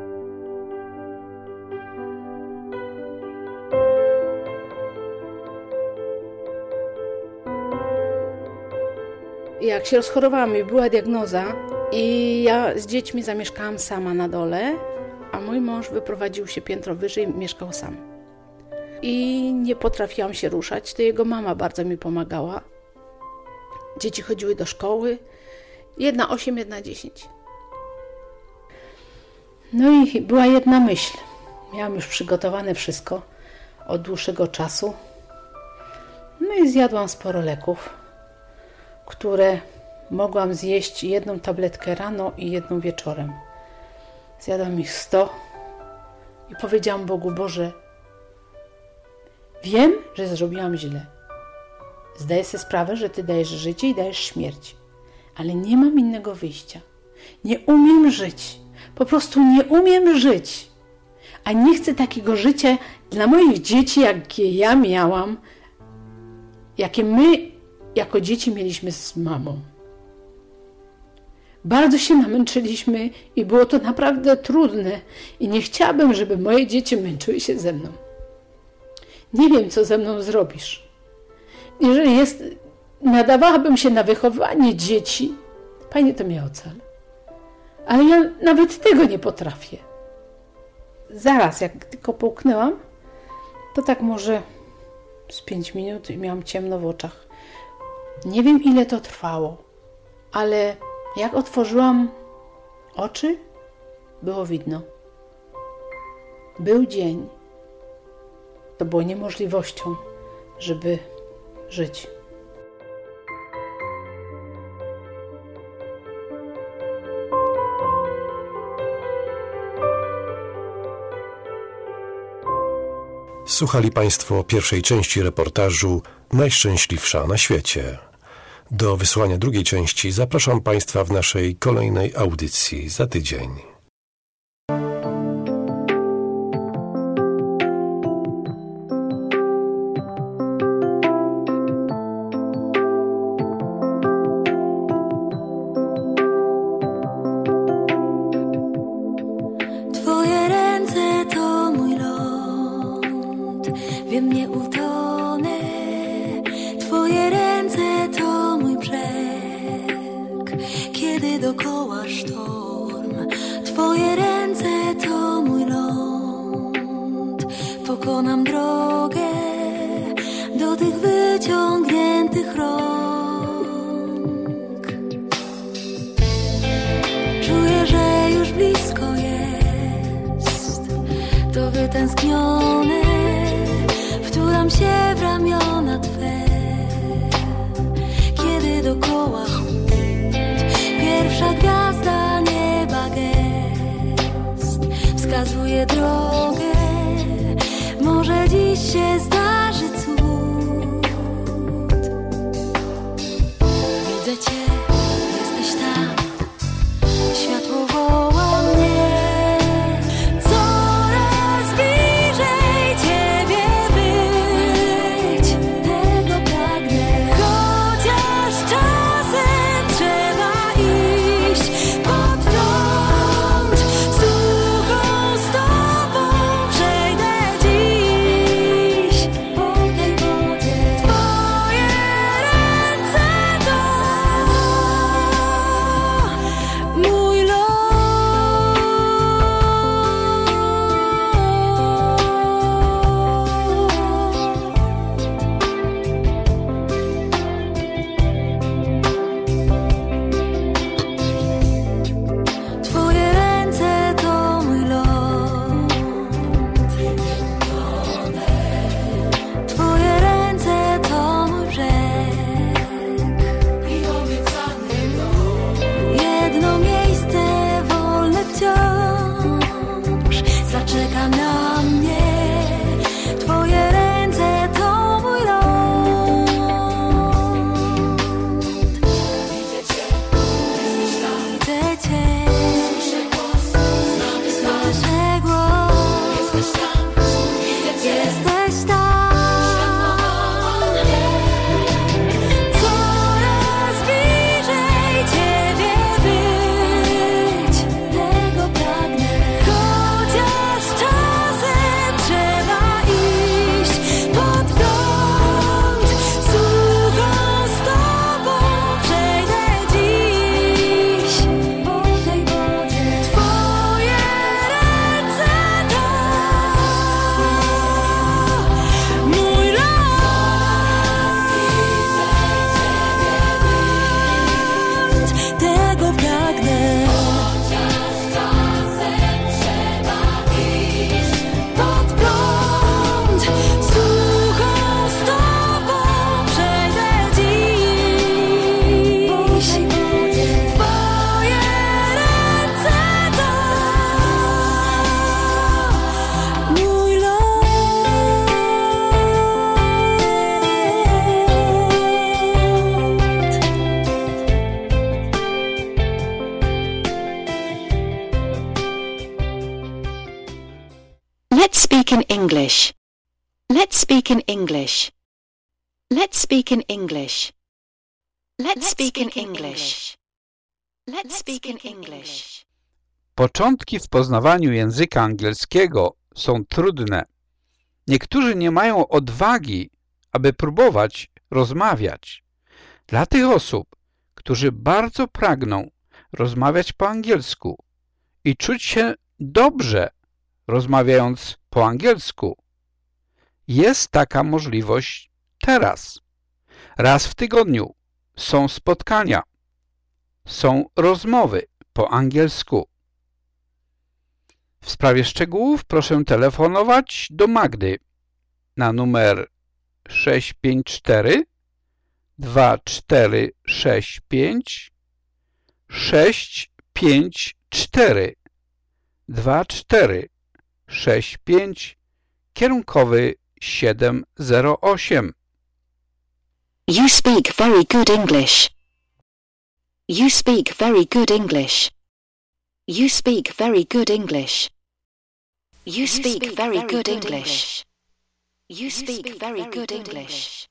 Jak się rozchorowałam i była diagnoza i ja z dziećmi zamieszkałam sama na dole, a mój mąż wyprowadził się piętro wyżej i mieszkał sam. I nie potrafiłam się ruszać, to jego mama bardzo mi pomagała. Dzieci chodziły do szkoły, jedna 8, jedna 10. No i była jedna myśl. Miałam już przygotowane wszystko od dłuższego czasu. No i zjadłam sporo leków, które mogłam zjeść 1 tabletkę rano i 1 wieczorem. Zjadłam ich 100 i powiedziałam Bogu: Boże, wiem, że zrobiłam źle. Zdaję sobie sprawę, że Ty dajesz życie i dajesz śmierć, ale nie mam innego wyjścia. Nie umiem żyć. Po prostu nie umiem żyć. A nie chcę takiego życia dla moich dzieci, jakie ja miałam, jakie my jako dzieci mieliśmy z mamą. Bardzo się namęczyliśmy i było to naprawdę trudne i nie chciałabym, żeby moje dzieci męczyły się ze mną. Nie wiem, co ze mną zrobisz. Jeżeli nadawałabym się na wychowanie dzieci, Panie, to mnie ocal. Ale ja nawet tego nie potrafię. Zaraz, jak tylko połknęłam, to tak może z 5 minut i miałam ciemno w oczach. Nie wiem, ile to trwało, ale jak otworzyłam oczy, było widno. Był dzień. To było niemożliwością, żeby żyć. Słuchali Państwo pierwszej części reportażu Najszczęśliwsza na świecie. Do wysłuchania drugiej części zapraszam Państwa w naszej kolejnej audycji za tydzień. Twoje ręce to mój ląd, wiem nie utonę. Twoje ręce to mój brzeg, kiedy dokoła sztorm. Twoje ręce to mój ląd, pokonam drogę do tych wyciągniętych rąk. Czuję, że już blisko jest to wytęsknione, wtulam się w ramiona Twe, kiedy dokoła chłód. Pierwsza gwiazda nieba gest wskazuje drogę, może dziś się zdarzy cud. Widzę Cię, jesteś tam, światło woła mnie. Coraz bliżej Ciebie być, tego pragnę. Chociaż czasem trzeba iść pod prąd, suchą stopą przejdę dziś po tej wodzie. Twoje ręce to mój los. Twoje ręce to mój ląd. Twoje ręce to mój brzeg i obiecany dom. Jedno miejsce wolne wciąż zaczeka na mnie. Twoje ręce to mój ląd. Widzę Cię, jesteś tam. Widzę Cię, słyszę głos, słyszę głos. Jesteś tam, widzę Cię, jesteś tam. Coraz bliżej Ciebie być, tego pragnę. Chociaż czasem trzeba iść pod prąd, suchą stopą przejdę dziś po tej wodzie. Twoje ręce to mój ląd, tego pragnę. Chociaż czasem trzeba iść pod prąd, suchą stopą przejdę dziś po tej wodzie. Twoje ręce to mój ląd. Let's speak in English. Let's speak in English. Let's speak in English. Let's speak in English. Let's speak in English. Początki w poznawaniu języka angielskiego są trudne. Niektórzy nie mają odwagi, aby próbować rozmawiać. Dla tych osób, którzy bardzo pragną rozmawiać po angielsku i czuć się dobrze rozmawiając po angielsku, jest taka możliwość teraz. Raz w tygodniu są spotkania, są rozmowy po angielsku. W sprawie szczegółów proszę telefonować do Magdy na numer 654 2465 654 2465, kierunkowy 708. You speak very good English. You speak very good English. You speak very good English. You speak very good English. You speak very good English.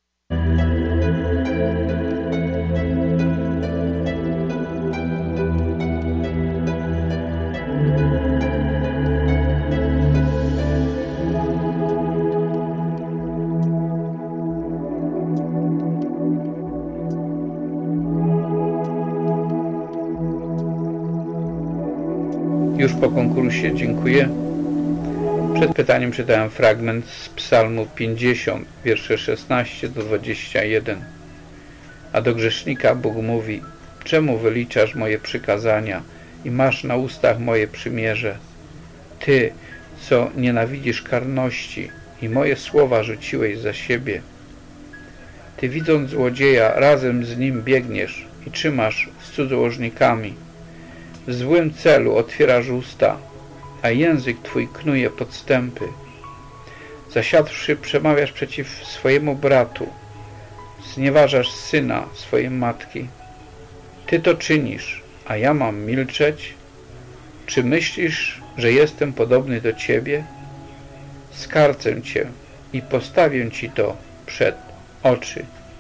Już po konkursie, dziękuję. Przed pytaniem czytałem fragment z Psalmu 50, wiersze 16 do 21. A do grzesznika Bóg mówi: czemu wyliczasz moje przykazania i masz na ustach moje przymierze? Ty, co nienawidzisz karności i moje słowa rzuciłeś za siebie. Ty, widząc złodzieja, razem z nim biegniesz i trzymasz z cudzołożnikami. W złym celu otwierasz usta, a język twój knuje podstępy. Zasiadłszy, przemawiasz przeciw swojemu bratu, znieważasz syna swojej matki. Ty to czynisz, a ja mam milczeć? Czy myślisz, że jestem podobny do ciebie? Skarcę cię i postawię ci to przed oczy.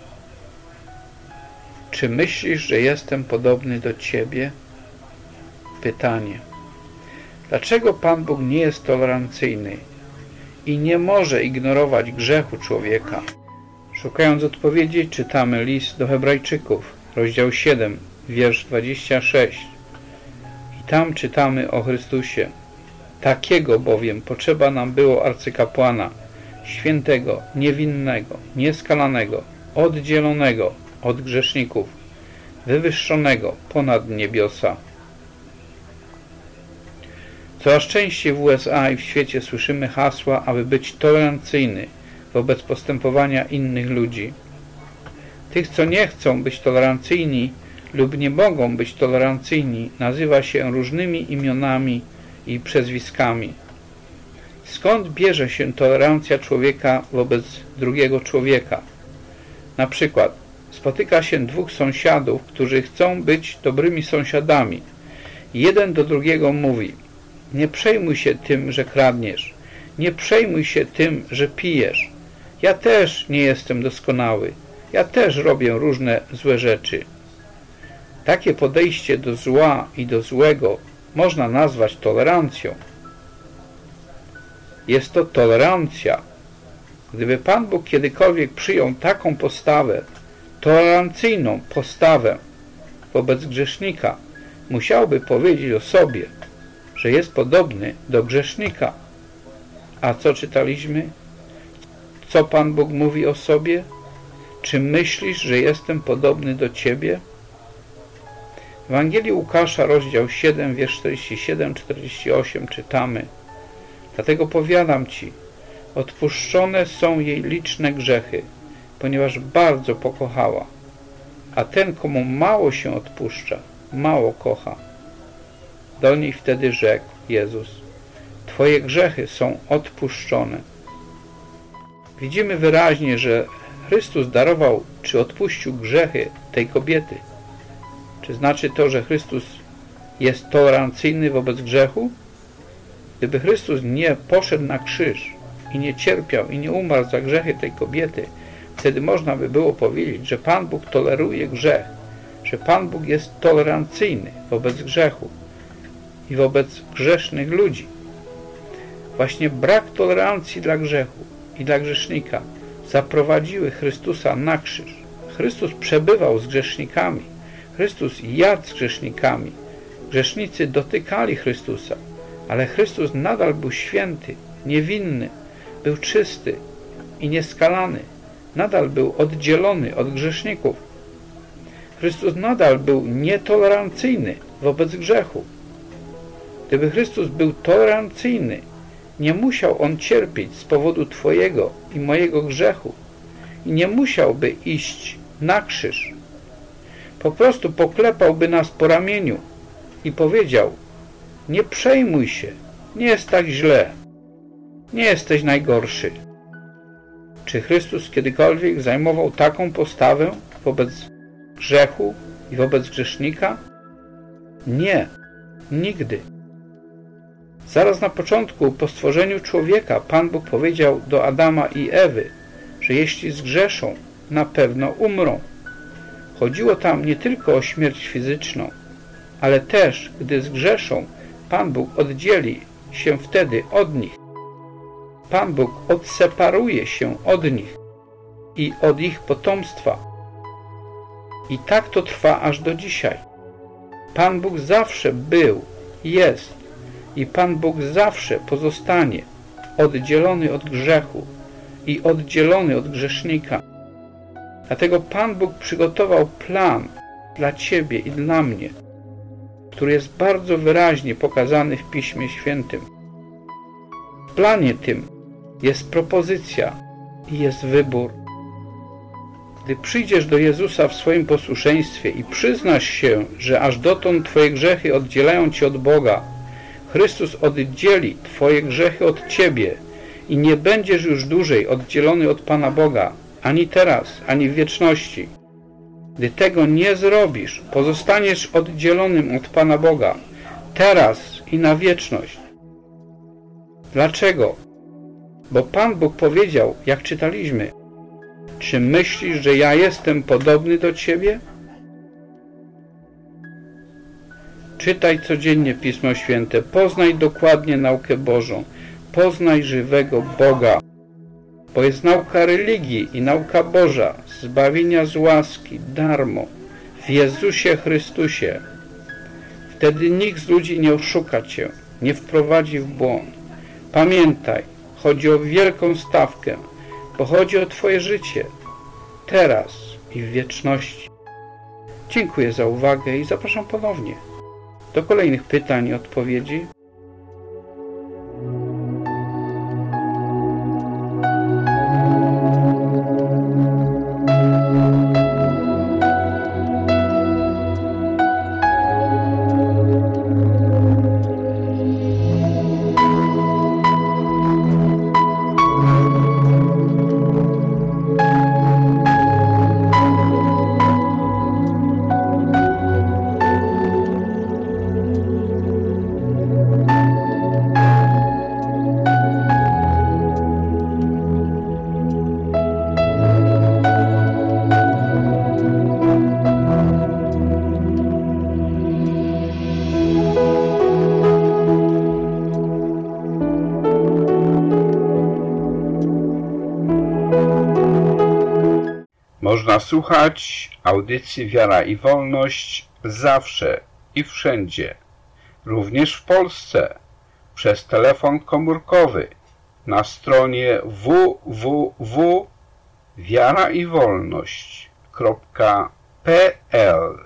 Czy myślisz, że jestem podobny do ciebie? Pytanie. Dlaczego Pan Bóg nie jest tolerancyjny i nie może ignorować grzechu człowieka? Szukając odpowiedzi, czytamy list do Hebrajczyków, rozdział 7, wiersz 26. I tam czytamy o Chrystusie. Takiego bowiem potrzeba nam było arcykapłana, świętego, niewinnego, nieskalanego, oddzielonego od grzeszników, wywyższonego ponad niebiosa. Coraz częściej w USA i w świecie słyszymy hasła, aby być tolerancyjny wobec postępowania innych ludzi. Tych, co nie chcą być tolerancyjni lub nie mogą być tolerancyjni, nazywa się różnymi imionami i przezwiskami. Skąd bierze się tolerancja człowieka wobec drugiego człowieka? Na przykład spotyka się dwóch sąsiadów, którzy chcą być dobrymi sąsiadami. Jeden do drugiego mówi: nie przejmuj się tym, że kradniesz. Nie przejmuj się tym, że pijesz. Ja też nie jestem doskonały. Ja też robię różne złe rzeczy. Takie podejście do zła i do złego można nazwać tolerancją. Jest to tolerancja. Gdyby Pan Bóg kiedykolwiek przyjął taką postawę, tolerancyjną postawę wobec grzesznika, musiałby powiedzieć o sobie, że jest podobny do grzesznika. A co czytaliśmy? Co Pan Bóg mówi o sobie? Czy myślisz, że jestem podobny do Ciebie? W Ewangelii Łukasza, rozdział 7, wiersz 47-48 czytamy: dlatego powiadam Ci, odpuszczone są jej liczne grzechy, ponieważ bardzo pokochała. A ten, komu mało się odpuszcza, mało kocha. Do niej wtedy rzekł Jezus: Twoje grzechy są odpuszczone. Widzimy wyraźnie, że Chrystus darował czy odpuścił grzechy tej kobiety. Czy znaczy to, że Chrystus jest tolerancyjny wobec grzechu? Gdyby Chrystus nie poszedł na krzyż i nie cierpiał i nie umarł za grzechy tej kobiety, wtedy można by było powiedzieć, że Pan Bóg toleruje grzech, że Pan Bóg jest tolerancyjny wobec grzechu i wobec grzesznych ludzi. Właśnie brak tolerancji dla grzechu i dla grzesznika zaprowadziły Chrystusa na krzyż. Chrystus przebywał z grzesznikami. Chrystus jadł z grzesznikami. Grzesznicy dotykali Chrystusa, ale Chrystus nadal był święty, niewinny, był czysty i nieskalany. Nadal był oddzielony od grzeszników. Chrystus nadal był nietolerancyjny wobec grzechu. Gdyby Chrystus był tolerancyjny, nie musiał On cierpieć z powodu Twojego i mojego grzechu i nie musiałby iść na krzyż. Po prostu poklepałby nas po ramieniu i powiedział: nie przejmuj się, nie jest tak źle, nie jesteś najgorszy, Czy Chrystus kiedykolwiek zajmował taką postawę wobec grzechu i wobec grzesznika? Nie, nigdy. Zaraz na początku, po stworzeniu człowieka, Pan Bóg powiedział do Adama i Ewy, że jeśli zgrzeszą, na pewno umrą. Chodziło tam nie tylko o śmierć fizyczną, ale też, gdy zgrzeszą, Pan Bóg oddzieli się wtedy od nich. Pan Bóg odseparuje się od nich i od ich potomstwa. I tak to trwa aż do dzisiaj. Pan Bóg zawsze był, jest i Pan Bóg zawsze pozostanie oddzielony od grzechu i oddzielony od grzesznika. Dlatego Pan Bóg przygotował plan dla Ciebie i dla mnie, który jest bardzo wyraźnie pokazany w Piśmie Świętym. W planie tym jest propozycja i jest wybór. Gdy przyjdziesz do Jezusa w swoim posłuszeństwie i przyznasz się, że aż dotąd Twoje grzechy oddzielają Cię od Boga, Chrystus oddzieli Twoje grzechy od Ciebie i nie będziesz już dłużej oddzielony od Pana Boga, ani teraz, ani w wieczności. Gdy tego nie zrobisz, pozostaniesz oddzielonym od Pana Boga, teraz i na wieczność. Dlaczego? Bo Pan Bóg powiedział, jak czytaliśmy, czy myślisz, że ja jestem podobny do Ciebie? Czytaj codziennie Pismo Święte, poznaj dokładnie naukę Bożą, poznaj żywego Boga, bo jest nauka religii i nauka Boża, zbawienia z łaski, darmo, w Jezusie Chrystusie. Wtedy nikt z ludzi nie oszuka Cię, nie wprowadzi w błąd. Pamiętaj, chodzi o wielką stawkę, bo chodzi o Twoje życie, teraz i w wieczności. Dziękuję za uwagę i zapraszam ponownie do kolejnych pytań i odpowiedzi. Można słuchać audycji Wiara i Wolność zawsze i wszędzie, również w Polsce, przez telefon komórkowy na stronie www.wiaraiwolność.pl.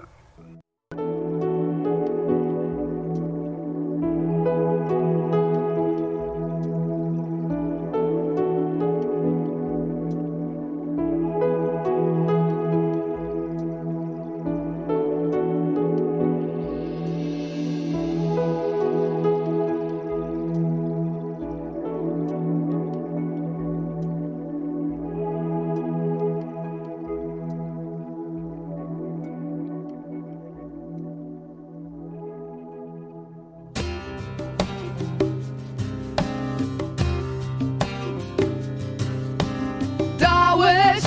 Dałeś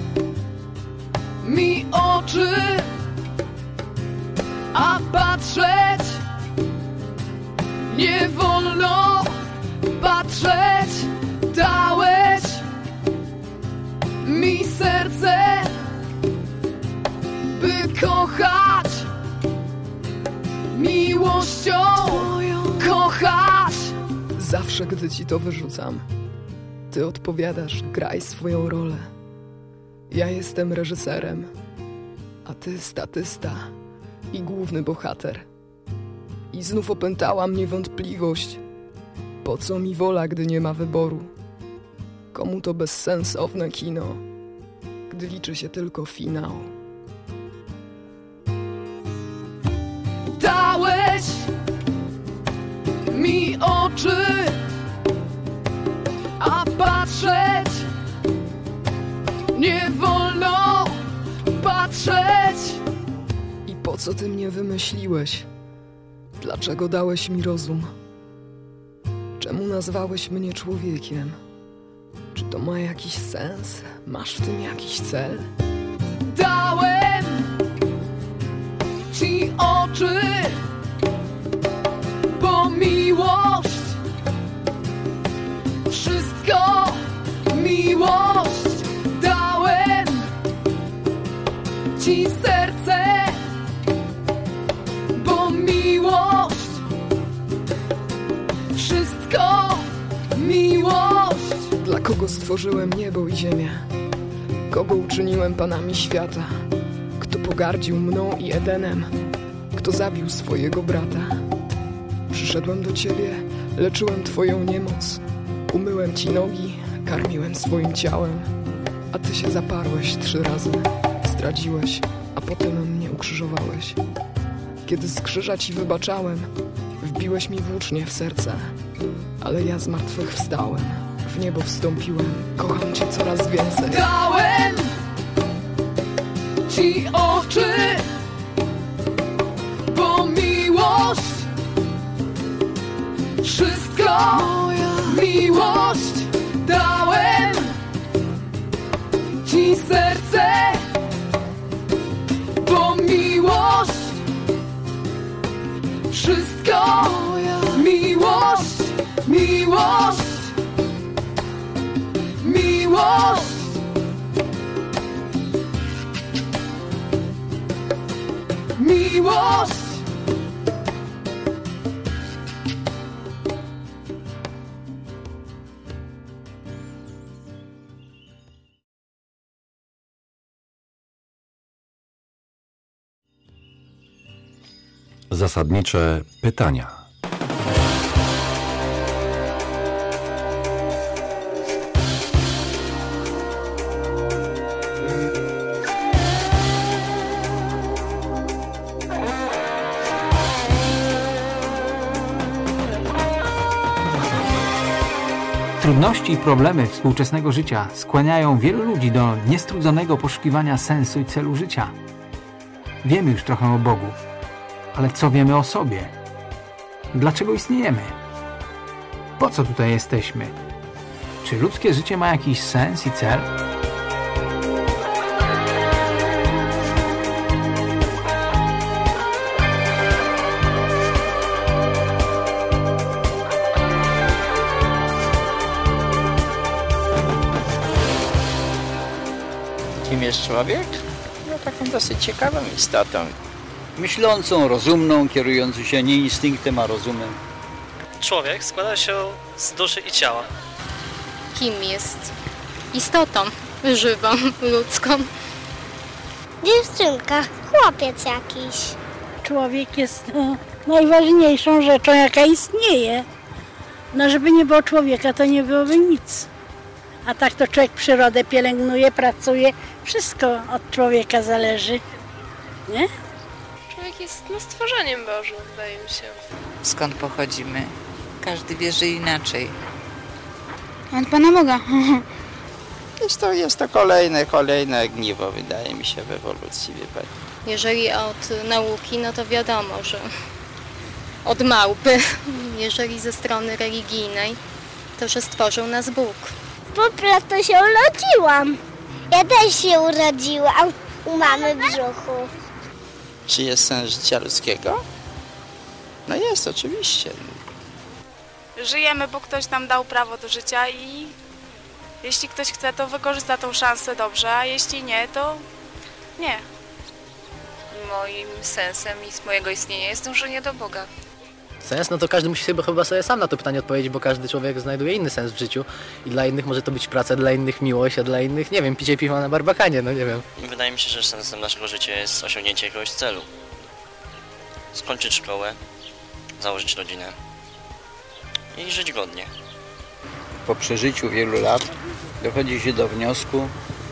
mi oczy, a patrzeć nie wolno patrzeć. Dałeś mi serce, by kochać miłością, kochać. Zawsze, gdy ci to wyrzucam, ty odpowiadasz, graj swoją rolę. Ja jestem reżyserem, a ty statysta i główny bohater. I znów opętała mnie wątpliwość. Po co mi wola, gdy nie ma wyboru? Komu to bezsensowne kino, gdy liczy się tylko finał? Dałeś mi oczy, a patrzeć co ty mnie wymyśliłeś? Dlaczego dałeś mi rozum? Czemu nazwałeś mnie człowiekiem? Czy to ma jakiś sens? Masz w tym jakiś cel? Dałem ci oczy, bo miłość, wszystko miłość. Dałem ci serce, bo miłość, wszystko miłość. Dla kogo stworzyłem niebo i ziemię? Kogo uczyniłem panami świata? Kto pogardził mną i Edenem? Kto zabił swojego brata? Przyszedłem do ciebie, leczyłem twoją niemoc. Umyłem ci nogi, karmiłem swoim ciałem. A ty się zaparłeś 3 razy, zdradziłeś, a potem mnie ukrzyżowałeś. Kiedy z krzyża ci wybaczałem, wbiłeś mi włócznie w serce. Ale ja z martwych wstałem, w niebo wstąpiłem, kocham cię coraz więcej. Dałem ci oczy, bo miłość, wszystko miłość. Dałem ci serce, bo miłość, wszystko miłość, miłość, miłość. Miłość. Zasadnicze pytania. Trudności i problemy współczesnego życia skłaniają wielu ludzi do niestrudzonego poszukiwania sensu i celu życia. Wiemy już trochę o Bogu, ale co wiemy o sobie? Dlaczego istniejemy? Po co tutaj jesteśmy? Czy ludzkie życie ma jakiś sens i cel? Kim jest człowiek? No taką dosyć ciekawą istotą. Myślącą, rozumną, kierującą się nie instynktem, a rozumem. Człowiek składa się z duszy i ciała. Kim jest? Istotą żywą, ludzką. Dziewczynka, chłopiec jakiś. Człowiek jest najważniejszą rzeczą, jaka istnieje. No, żeby nie było człowieka, to nie byłoby nic. A tak to człowiek przyrodę pielęgnuje, pracuje. Wszystko od człowieka zależy. Nie? Człowiek jest stworzeniem Bożym, wydaje mi się. Skąd pochodzimy? Każdy wierzy inaczej. Od Pana Boga. Jest to kolejne ogniwo, wydaje mi się, w ewolucji, wie pani. Jeżeli od nauki, no to wiadomo, że od małpy. Jeżeli ze strony religijnej, to że stworzył nas Bóg. Po prostu się urodziłam. Ja też się urodziłam u mamy w brzuchu. Czy jest sens życia ludzkiego? No jest, oczywiście. Żyjemy, bo ktoś nam dał prawo do życia i jeśli ktoś chce, to wykorzysta tą szansę dobrze, a jeśli nie, to nie. Moim sensem i z mojego istnienia jest dążenie do Boga. Sens? No to każdy musi chyba sobie sam na to pytanie odpowiedzieć, bo każdy człowiek znajduje inny sens w życiu i dla innych może to być praca, dla innych miłość, a dla innych, nie wiem, picie piwa na barbakanie, no nie wiem. Wydaje mi się, że sensem naszego życia jest osiągnięcie jakiegoś celu. Skończyć szkołę, założyć rodzinę i żyć godnie. Po przeżyciu wielu lat dochodzi się do wniosku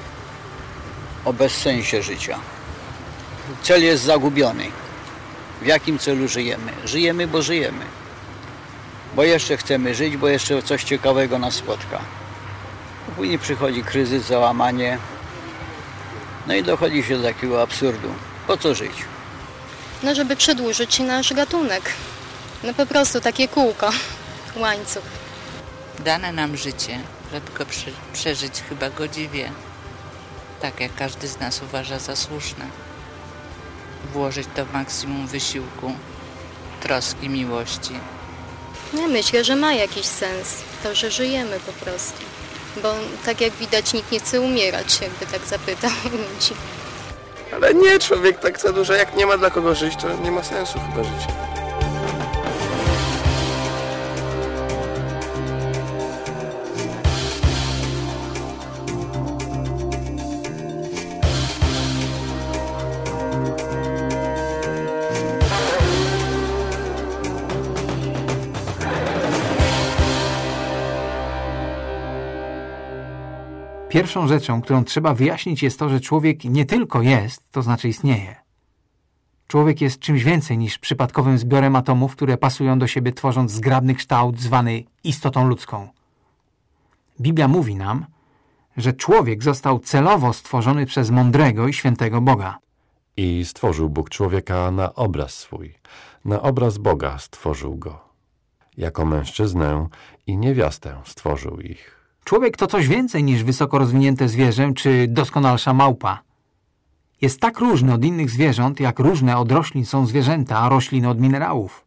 o bezsensie życia. Cel jest zagubiony. W jakim celu żyjemy? Żyjemy, bo żyjemy. Bo jeszcze chcemy żyć, bo jeszcze coś ciekawego nas spotka. Później przychodzi kryzys, załamanie. No i dochodzi się do takiego absurdu. Po co żyć? No, żeby przedłużyć nasz gatunek. No po prostu takie kółko, łańcuch. Dane nam życie, żeby go przeżyć chyba godziwie, tak jak każdy z nas uważa za słuszne. Włożyć to w maksimum wysiłku, troski, miłości. Ja myślę, że ma jakiś sens to, że żyjemy po prostu. Bo tak jak widać, nikt nie chce umierać, jakby tak zapytał ludzi. Ale nie, człowiek tak za dużo, jak nie ma dla kogo żyć, to nie ma sensu chyba życia. Pierwszą rzeczą, którą trzeba wyjaśnić, jest to, że człowiek nie tylko jest, to znaczy istnieje. Człowiek jest czymś więcej niż przypadkowym zbiorem atomów, które pasują do siebie, tworząc zgrabny kształt zwany istotą ludzką. Biblia mówi nam, że człowiek został celowo stworzony przez mądrego i świętego Boga. I stworzył Bóg człowieka na obraz swój. Na obraz Boga stworzył go. Jako mężczyznę i niewiastę stworzył ich. Człowiek to coś więcej niż wysoko rozwinięte zwierzę czy doskonalsza małpa. Jest tak różny od innych zwierząt, jak różne od roślin są zwierzęta, a rośliny od minerałów.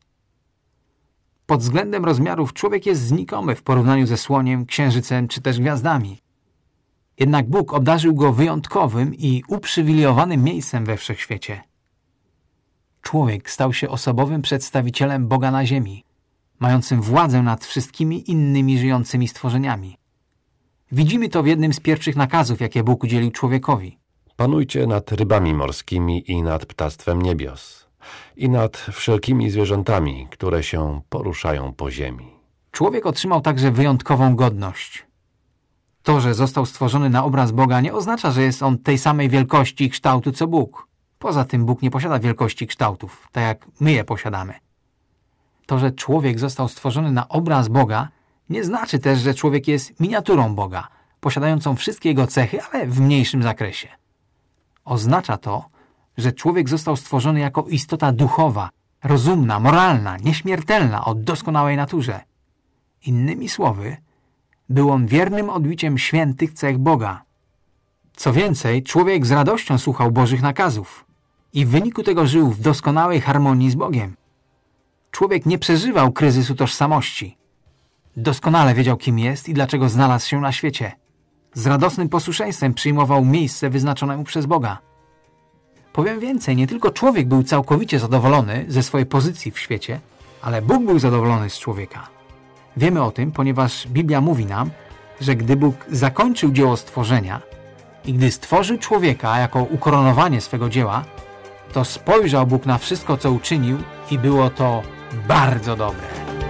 Pod względem rozmiarów człowiek jest znikomy w porównaniu ze słoniem, księżycem czy też gwiazdami. Jednak Bóg obdarzył go wyjątkowym i uprzywilejowanym miejscem we wszechświecie. Człowiek stał się osobowym przedstawicielem Boga na ziemi, mającym władzę nad wszystkimi innymi żyjącymi stworzeniami. Widzimy to w jednym z pierwszych nakazów, jakie Bóg udzielił człowiekowi. Panujcie nad rybami morskimi i nad ptactwem niebios, i nad wszelkimi zwierzętami, które się poruszają po ziemi. Człowiek otrzymał także wyjątkową godność. To, że został stworzony na obraz Boga, nie oznacza, że jest on tej samej wielkości i kształtu co Bóg. Poza tym Bóg nie posiada wielkości kształtów, tak jak my je posiadamy. To, że człowiek został stworzony na obraz Boga, nie znaczy też, że człowiek jest miniaturą Boga, posiadającą wszystkie jego cechy, ale w mniejszym zakresie. Oznacza to, że człowiek został stworzony jako istota duchowa, rozumna, moralna, nieśmiertelna o doskonałej naturze. Innymi słowy, był on wiernym odbiciem świętych cech Boga. Co więcej, człowiek z radością słuchał Bożych nakazów i w wyniku tego żył w doskonałej harmonii z Bogiem. Człowiek nie przeżywał kryzysu tożsamości. Doskonale wiedział, kim jest i dlaczego znalazł się na świecie. Z radosnym posłuszeństwem przyjmował miejsce wyznaczone mu przez Boga. Powiem więcej, nie tylko człowiek był całkowicie zadowolony ze swojej pozycji w świecie, ale Bóg był zadowolony z człowieka. Wiemy o tym, ponieważ Biblia mówi nam, że gdy Bóg zakończył dzieło stworzenia i gdy stworzył człowieka jako ukoronowanie swego dzieła, to spojrzał Bóg na wszystko, co uczynił i było to bardzo dobre.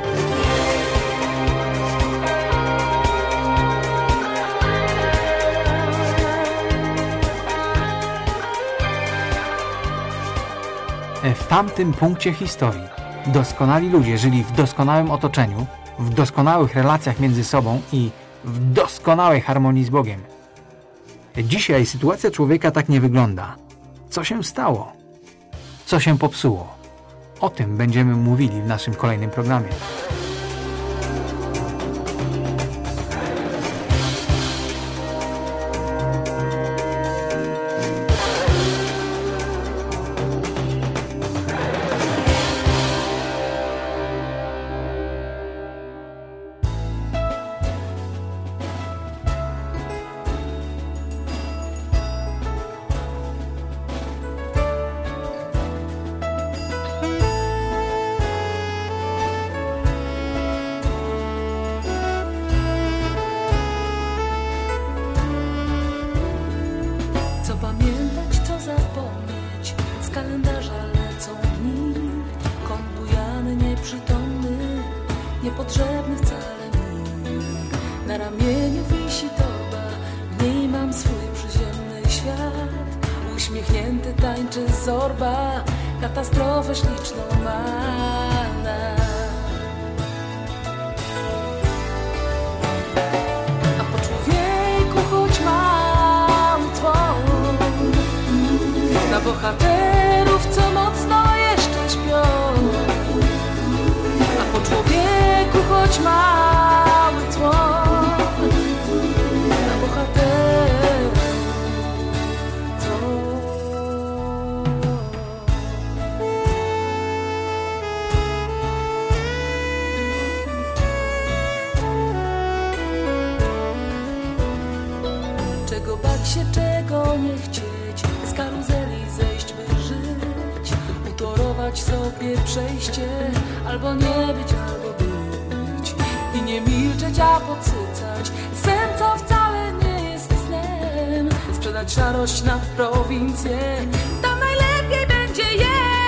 W tamtym punkcie historii doskonali ludzie żyli w doskonałym otoczeniu, w doskonałych relacjach między sobą i w doskonałej harmonii z Bogiem. Dzisiaj sytuacja człowieka tak nie wygląda. Co się stało? Co się popsuło? O tym będziemy mówili w naszym kolejnym programie. Niepotrzebny wcale mi. Na ramieniu wisi torba, w niej mam swój przyziemny świat. Uśmiechnięty tańczy zorba, katastrofę śliczną ma nas. A po człowieku choć mam twą, na bohaterów, co mocno jeszcze Czego bać się, czego nie chcieć, z karuzeli zejść, by żyć, utorować sobie przejście, albo nie być, albo być. I nie milczeć, a podsycać sen, co wcale nie jest snem. Sprzedać szarość na prowincję, tam najlepiej będzie jej.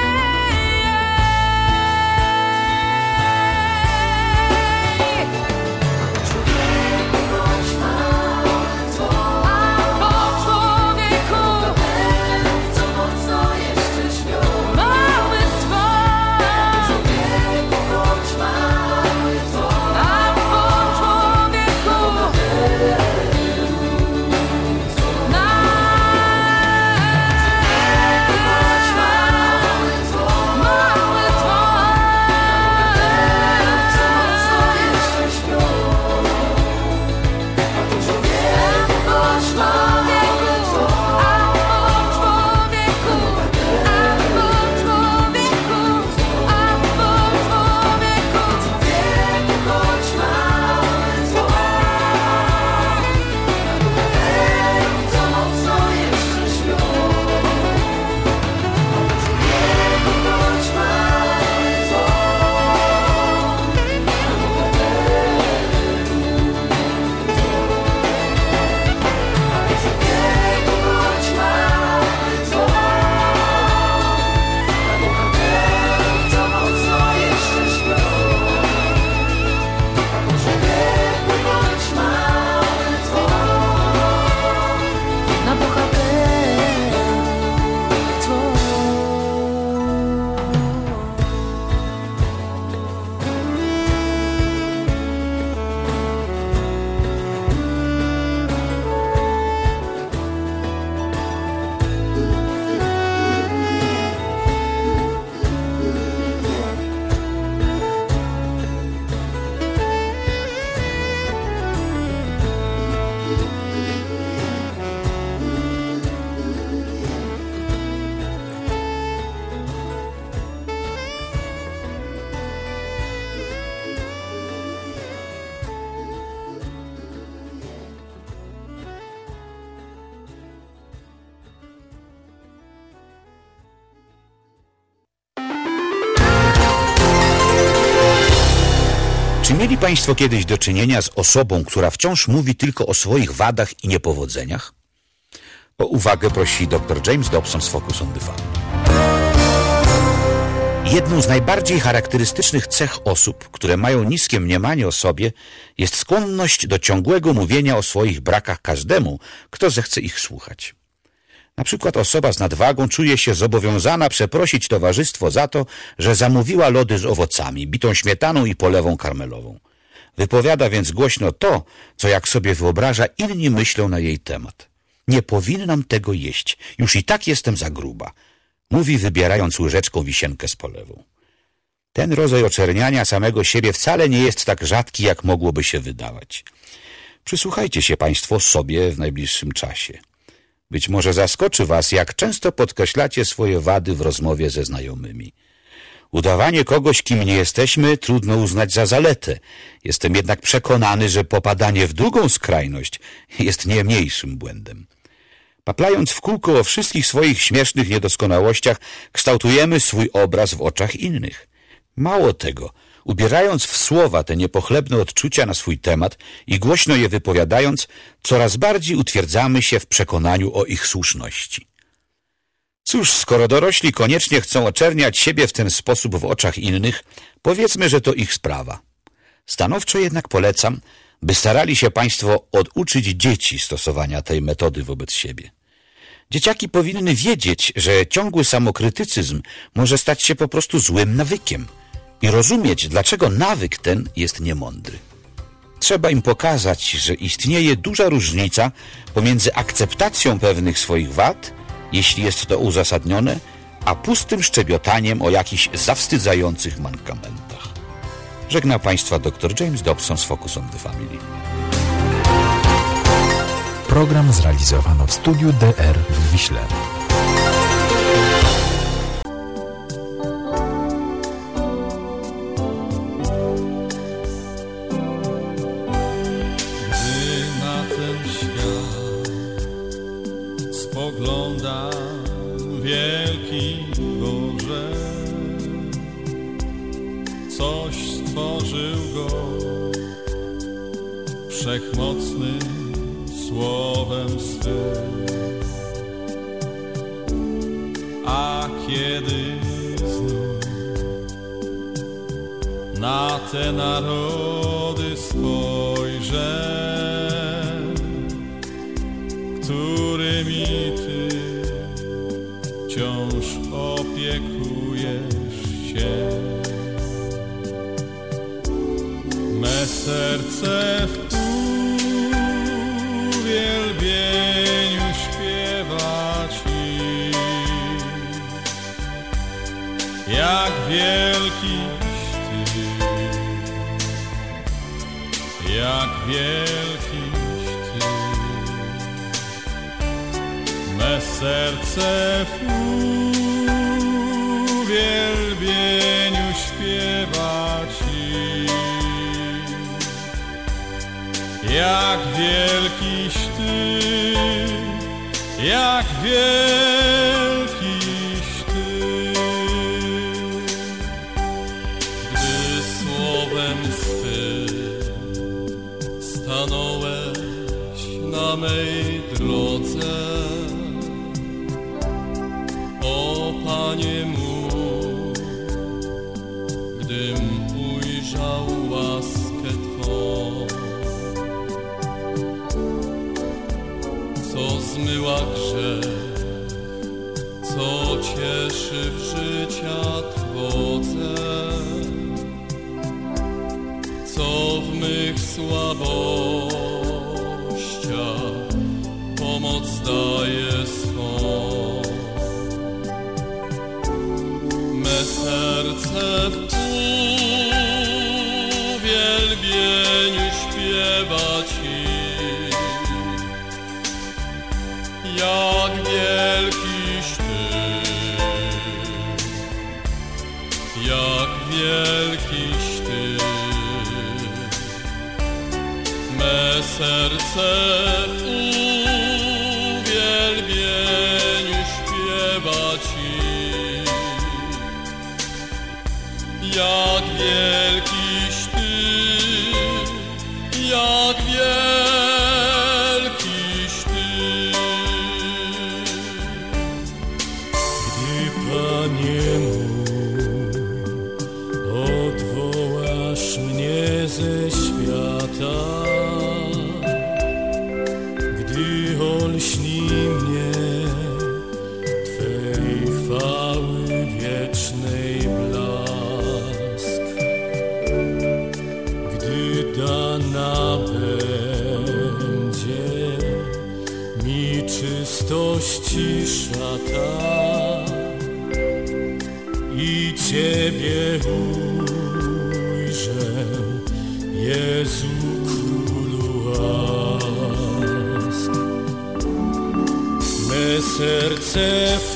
Czy mieli Państwo kiedyś do czynienia z osobą, która wciąż mówi tylko o swoich wadach i niepowodzeniach? O uwagę prosi dr James Dobson z Focus on the Family. Jedną z najbardziej charakterystycznych cech osób, które mają niskie mniemanie o sobie, jest skłonność do ciągłego mówienia o swoich brakach każdemu, kto zechce ich słuchać. Na przykład osoba z nadwagą czuje się zobowiązana przeprosić towarzystwo za to, że zamówiła lody z owocami, bitą śmietaną i polewą karmelową. Wypowiada więc głośno to, co jak sobie wyobraża inni myślą na jej temat. Nie powinnam tego jeść, już i tak jestem za gruba, mówi, wybierając łyżeczką wisienkę z polewą. Ten rodzaj oczerniania samego siebie wcale nie jest tak rzadki, jak mogłoby się wydawać. Przysłuchajcie się Państwo sobie w najbliższym czasie. Być może zaskoczy Was, jak często podkreślacie swoje wady w rozmowie ze znajomymi. Udawanie kogoś, kim nie jesteśmy, trudno uznać za zaletę. Jestem jednak przekonany, że popadanie w drugą skrajność jest nie mniejszym błędem. Paplając w kółko o wszystkich swoich śmiesznych niedoskonałościach, kształtujemy swój obraz w oczach innych. Mało tego, ubierając w słowa te niepochlebne odczucia na swój temat i głośno je wypowiadając, coraz bardziej utwierdzamy się w przekonaniu o ich słuszności. Cóż, skoro dorośli koniecznie chcą oczerniać siebie w ten sposób w oczach innych, powiedzmy, że to ich sprawa. Stanowczo jednak polecam, by starali się Państwo oduczyć dzieci stosowania tej metody wobec siebie. Dzieciaki powinny wiedzieć, że ciągły samokrytycyzm może stać się po prostu złym nawykiem i rozumieć, dlaczego nawyk ten jest niemądry. Trzeba im pokazać, że istnieje duża różnica pomiędzy akceptacją pewnych swoich wad, jeśli jest to uzasadnione, a pustym szczebiotaniem o jakichś zawstydzających mankamentach. Żegna Państwa dr James Dobson z Focus on the Family. Program zrealizowano w studiu DR w Wiśle. Gdy na ten świat spoglądam, wielki Boże, coś stworzył go wszechmocnym słowem swym. A kiedy znów na te narody spojrzę, którymi Ty wciąż opiekujesz się, me serce w uwielbieniu śpiewa Ci, jak wielkiś Ty, jak wielkiś Ty. Me serce w uwielbieniu śpiewa Ci, jak wielkiś Ty, jak wielkiś Ty. Gdy słowem swym stanąłeś na mej drodze, o Panie mój, gdym ujrzał łaskę Twą, co zmyła grzech, co cieszy w życia Twodze, co w mych słabościach pomoc daje swą. Me serce w uwielbieniu śpiewa Ci, jak wielkiś Ty, jak wielkiś Ty. Me serce w uwielbieniu śpiewa Ci, jak wielkiś Ty, jak wielkiś Ty. Gdy, Panie mój, odwołasz mnie ze świata, gdy olśni mnie Twej chwały wiecznej blask, gdy dana będzie mi czystości szata i Ciebie ujrzę, Jezu Królu łask. Me serce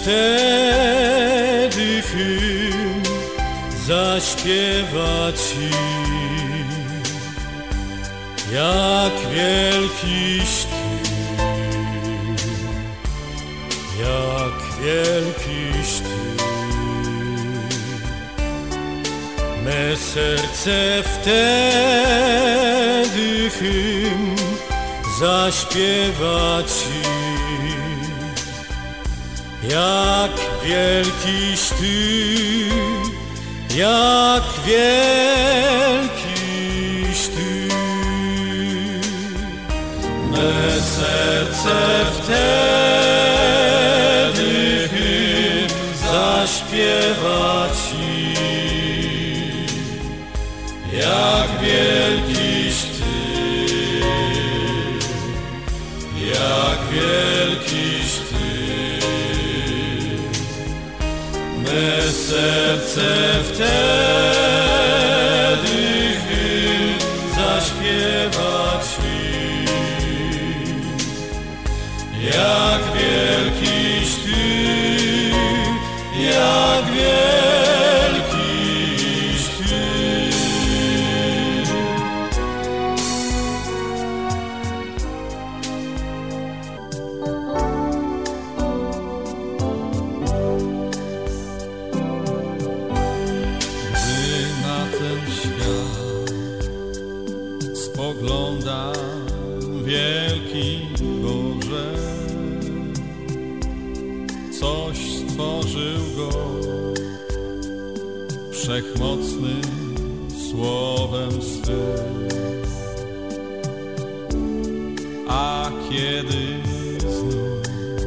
wtedy hymn zaśpiewa Ci, jak wielkiś Ty, jak wielkiś Ty. Me serce wtedy hymn zaśpiewa Ci, jak wielkiś Ty, jak wielkiś Ty. Me serce wtedy hymn zaśpiewa Ci, jak wielkiś Ty, jak wielkiś Ty. Me serce wtedy hymn zaśpiewa Ci, jak wielkiś Ty, jak wielkiś Ty. wielki Boże, coś stworzył go wszechmocnym słowem swym. A kiedy znów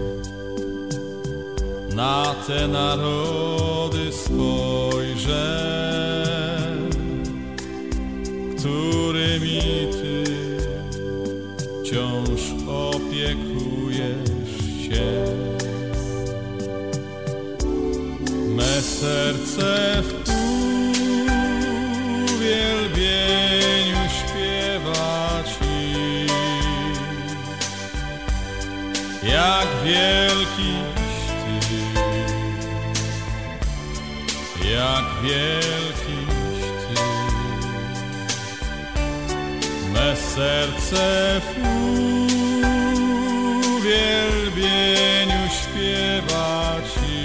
na te narody spojrzę, którymi Ty wciąż opiekujesz się, me serce w uwielbieniu śpiewa Ci, jak wielkiś Ty, jak wielkiś Ty. Me serce w uwielbieniu śpiewa Ci,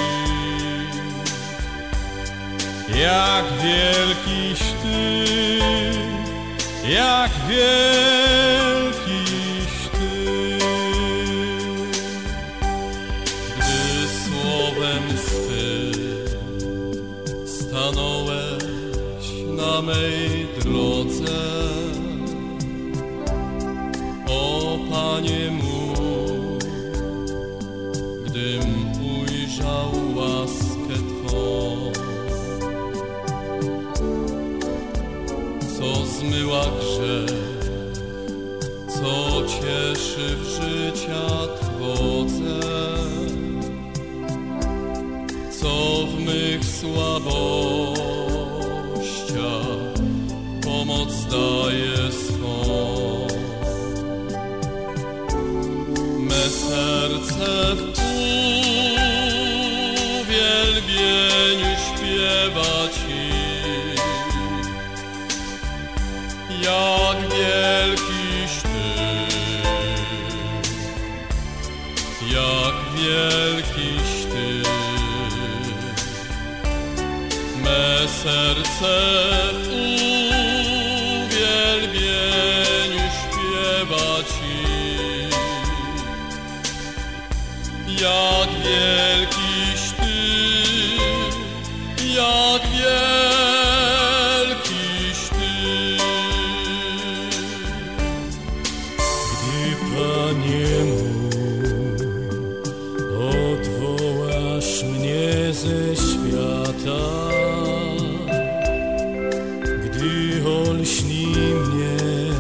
jak wielkiś Ty, jak wielkiś Ty. Gdy słowem swym stanąłeś na mej drodze, o Panie mój, gdym ujrzał łaskę Twą, co zmyła grzech, co cieszy w życia Twodze, co w mych słabościach pomoc daje swą. Me serce w uwielbieniu śpiewa Ci, jak wielkiś Ty, jak wielkiś Ty. Me serce w uwielbieniu śpiewa Ci, jak wielkiś Ty, jak wielkiś Ty. Gdy, Panie mój, odwołasz mnie ze świata, gdy olśni mnie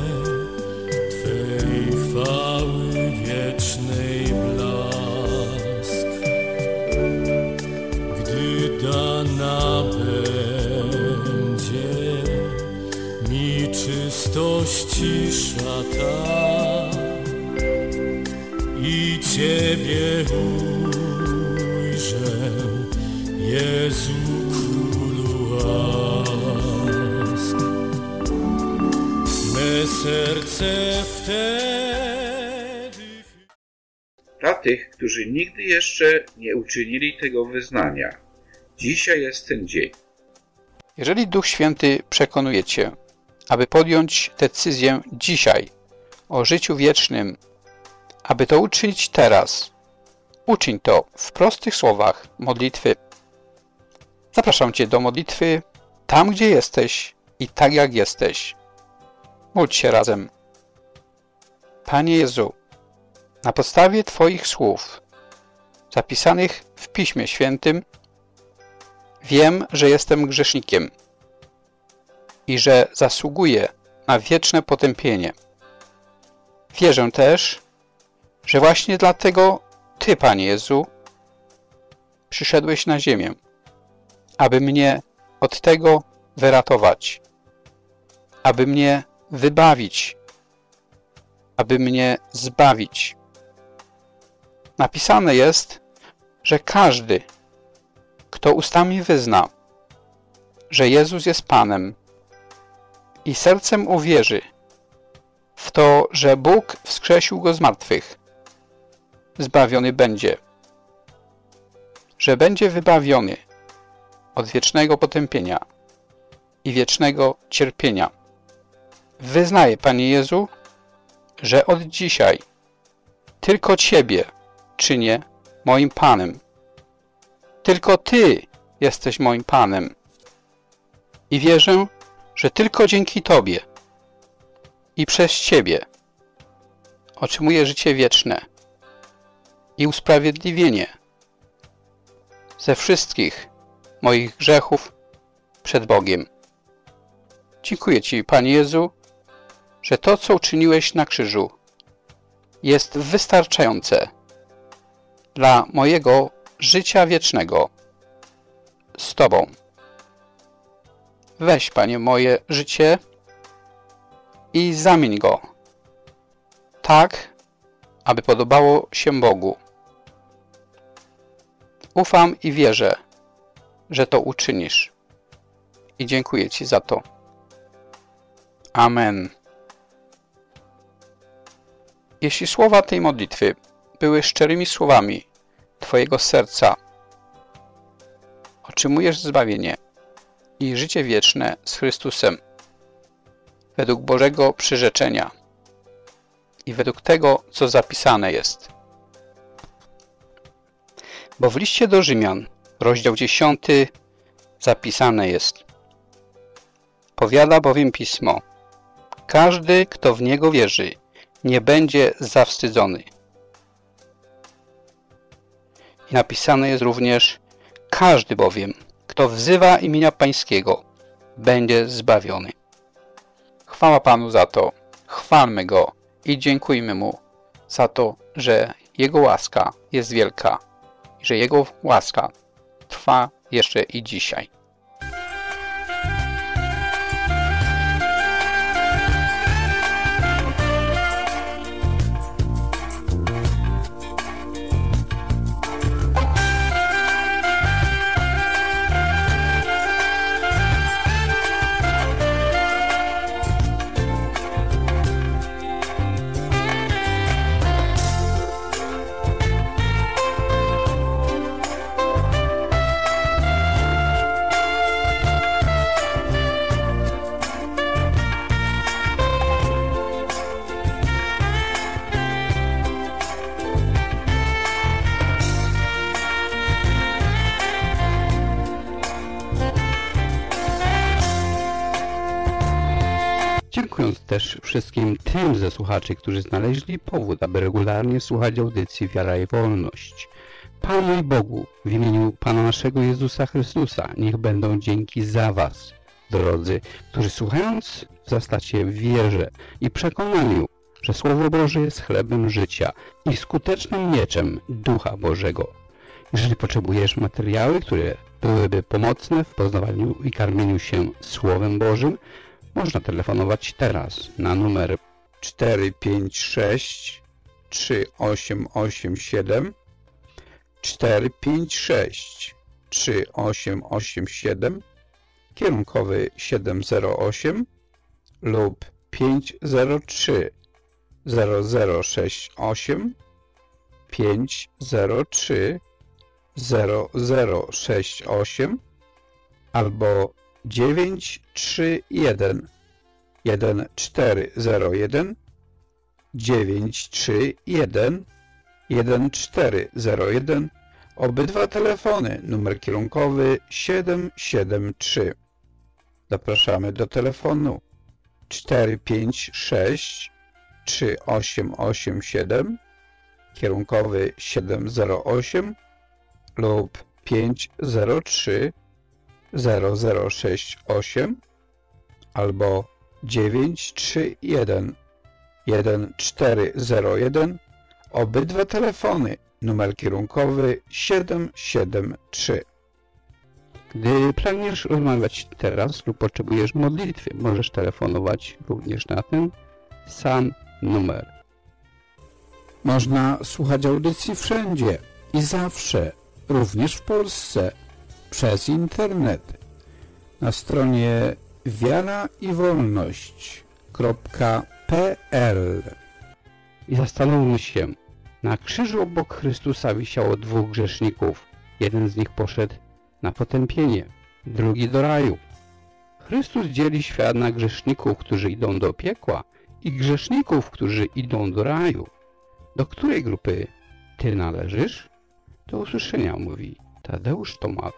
Twej chwały wiecznej blask, gdy dana będzie mi czystości szata i Ciebie ujrzę, Jezu Królu łask. Me serce wtedy... Dla tych, którzy nigdy jeszcze nie uczynili tego wyznania, dzisiaj jest ten dzień. Jeżeli Duch Święty przekonuje Cię, aby podjąć decyzję dzisiaj o życiu wiecznym, aby to uczynić teraz, uczyń to w prostych słowach modlitwy. Zapraszam Cię do modlitwy tam, gdzie jesteś i tak jak jesteś. Módl się razem. Panie Jezu, na podstawie Twoich słów, zapisanych w Piśmie Świętym, wiem, że jestem grzesznikiem i że zasługuję na wieczne potępienie. Wierzę też, że właśnie dlatego Ty, Panie Jezu, przyszedłeś na ziemię, aby mnie od tego wyratować, aby mnie wybawić, aby mnie zbawić. Napisane jest, że każdy, kto ustami wyzna, że Jezus jest Panem i sercem uwierzy w to, że Bóg wskrzesił Go z martwych, zbawiony będzie, że będzie wybawiony od wiecznego potępienia i wiecznego cierpienia. Wyznaję, Panie Jezu, że od dzisiaj tylko Ciebie czynię moim Panem. Tylko Ty jesteś moim Panem. I wierzę, że tylko dzięki Tobie i przez Ciebie otrzymuję życie wieczne i usprawiedliwienie ze wszystkich moich grzechów przed Bogiem. Dziękuję Ci, Panie Jezu, że to, co uczyniłeś na krzyżu, jest wystarczające dla mojego życia wiecznego z Tobą. Weź, Panie, moje życie i zamień go tak, aby podobało się Bogu. Ufam i wierzę, że to uczynisz. I dziękuję Ci za to. Amen. Jeśli słowa tej modlitwy były szczerymi słowami Twojego serca, otrzymujesz zbawienie i życie wieczne z Chrystusem według Bożego przyrzeczenia i według tego, co zapisane jest. Bo w liście do Rzymian, rozdział 10, zapisane jest: powiada bowiem Pismo: każdy, kto w Niego wierzy, nie będzie zawstydzony. I napisane jest również: każdy bowiem, kto wzywa imienia Pańskiego, będzie zbawiony. Chwała Panu za to, chwalmy Go i dziękujmy Mu za to, że Jego łaska jest wielka i że Jego łaska trwa jeszcze i dzisiaj. Dziękując też wszystkim tym ze słuchaczy, którzy znaleźli powód, aby regularnie słuchać audycji Wiara i Wolność. Panu i Bogu, w imieniu Pana naszego Jezusa Chrystusa, niech będą dzięki za Was, drodzy, którzy słuchając wzrastacie w wierze i przekonaniu, że Słowo Boże jest chlebem życia i skutecznym mieczem Ducha Bożego. Jeżeli potrzebujesz materiały, które byłyby pomocne w poznawaniu i karmieniu się Słowem Bożym, można telefonować teraz na numer 456 3887 456 3887 kierunkowy 708 lub 503 0068 503 0068 albo 931 1401 931 1401. Obydwa telefony, numer kierunkowy 773. Zapraszamy do telefonu 456 3887 kierunkowy 708 lub 503 0068 albo 931 1401. Obydwa telefony, numer kierunkowy 773. Gdy pragniesz rozmawiać teraz lub potrzebujesz modlitwy, możesz telefonować również na ten sam numer. Można słuchać audycji wszędzie i zawsze, również w Polsce, przez internet. Na stronie wiaraiwolność.pl. I zastanówmy się, na krzyżu obok Chrystusa wisiało dwóch grzeszników. Jeden z nich poszedł na potępienie, drugi do raju. Chrystus dzieli świat na grzeszników, którzy idą do piekła, i grzeszników, którzy idą do raju. Do której grupy ty należysz? Do usłyszenia, mówi Tadeusz Tomal.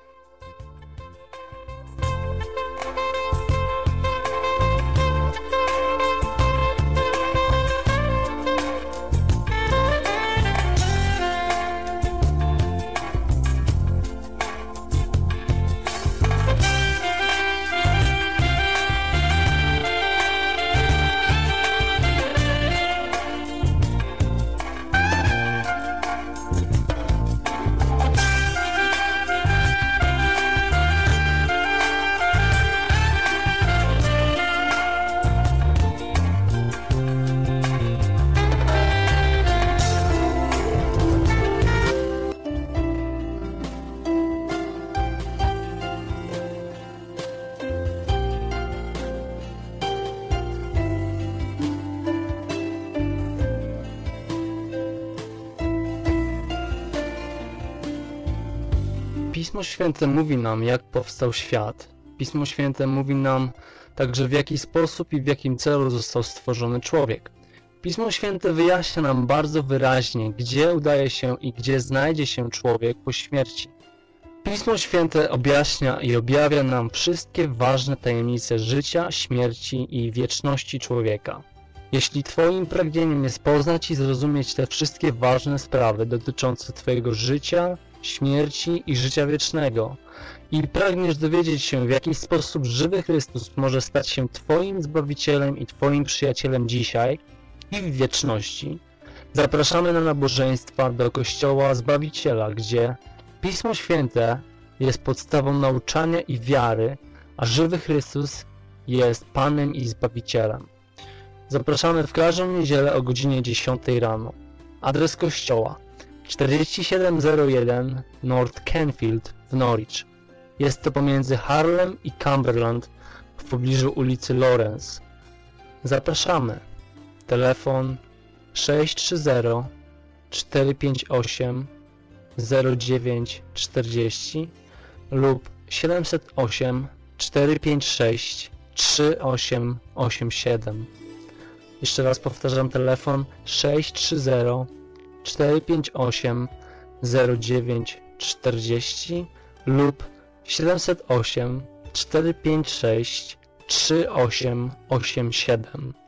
Pismo Święte mówi nam, jak powstał świat. Pismo Święte mówi nam także, w jaki sposób i w jakim celu został stworzony człowiek. Pismo Święte wyjaśnia nam bardzo wyraźnie, gdzie udaje się i gdzie znajdzie się człowiek po śmierci. Pismo Święte objaśnia i objawia nam wszystkie ważne tajemnice życia, śmierci i wieczności człowieka. Jeśli Twoim pragnieniem jest poznać i zrozumieć te wszystkie ważne sprawy dotyczące Twojego życia, śmierci i życia wiecznego i pragniesz dowiedzieć się, w jaki sposób żywy Chrystus może stać się Twoim Zbawicielem i Twoim przyjacielem dzisiaj i w wieczności, zapraszamy na nabożeństwa do Kościoła Zbawiciela, gdzie Pismo Święte jest podstawą nauczania i wiary, a żywy Chrystus jest Panem i Zbawicielem. Zapraszamy w każdą niedzielę o godzinie 10 rano. Adres kościoła: 4701 North Canfield w Norwich. Jest to pomiędzy Harlem i Cumberland w pobliżu ulicy Lawrence. Zapraszamy. Telefon 630 458 0940 lub 708 456 3887. Jeszcze raz powtarzam, telefon 630 458 0940 lub 708 456 3887.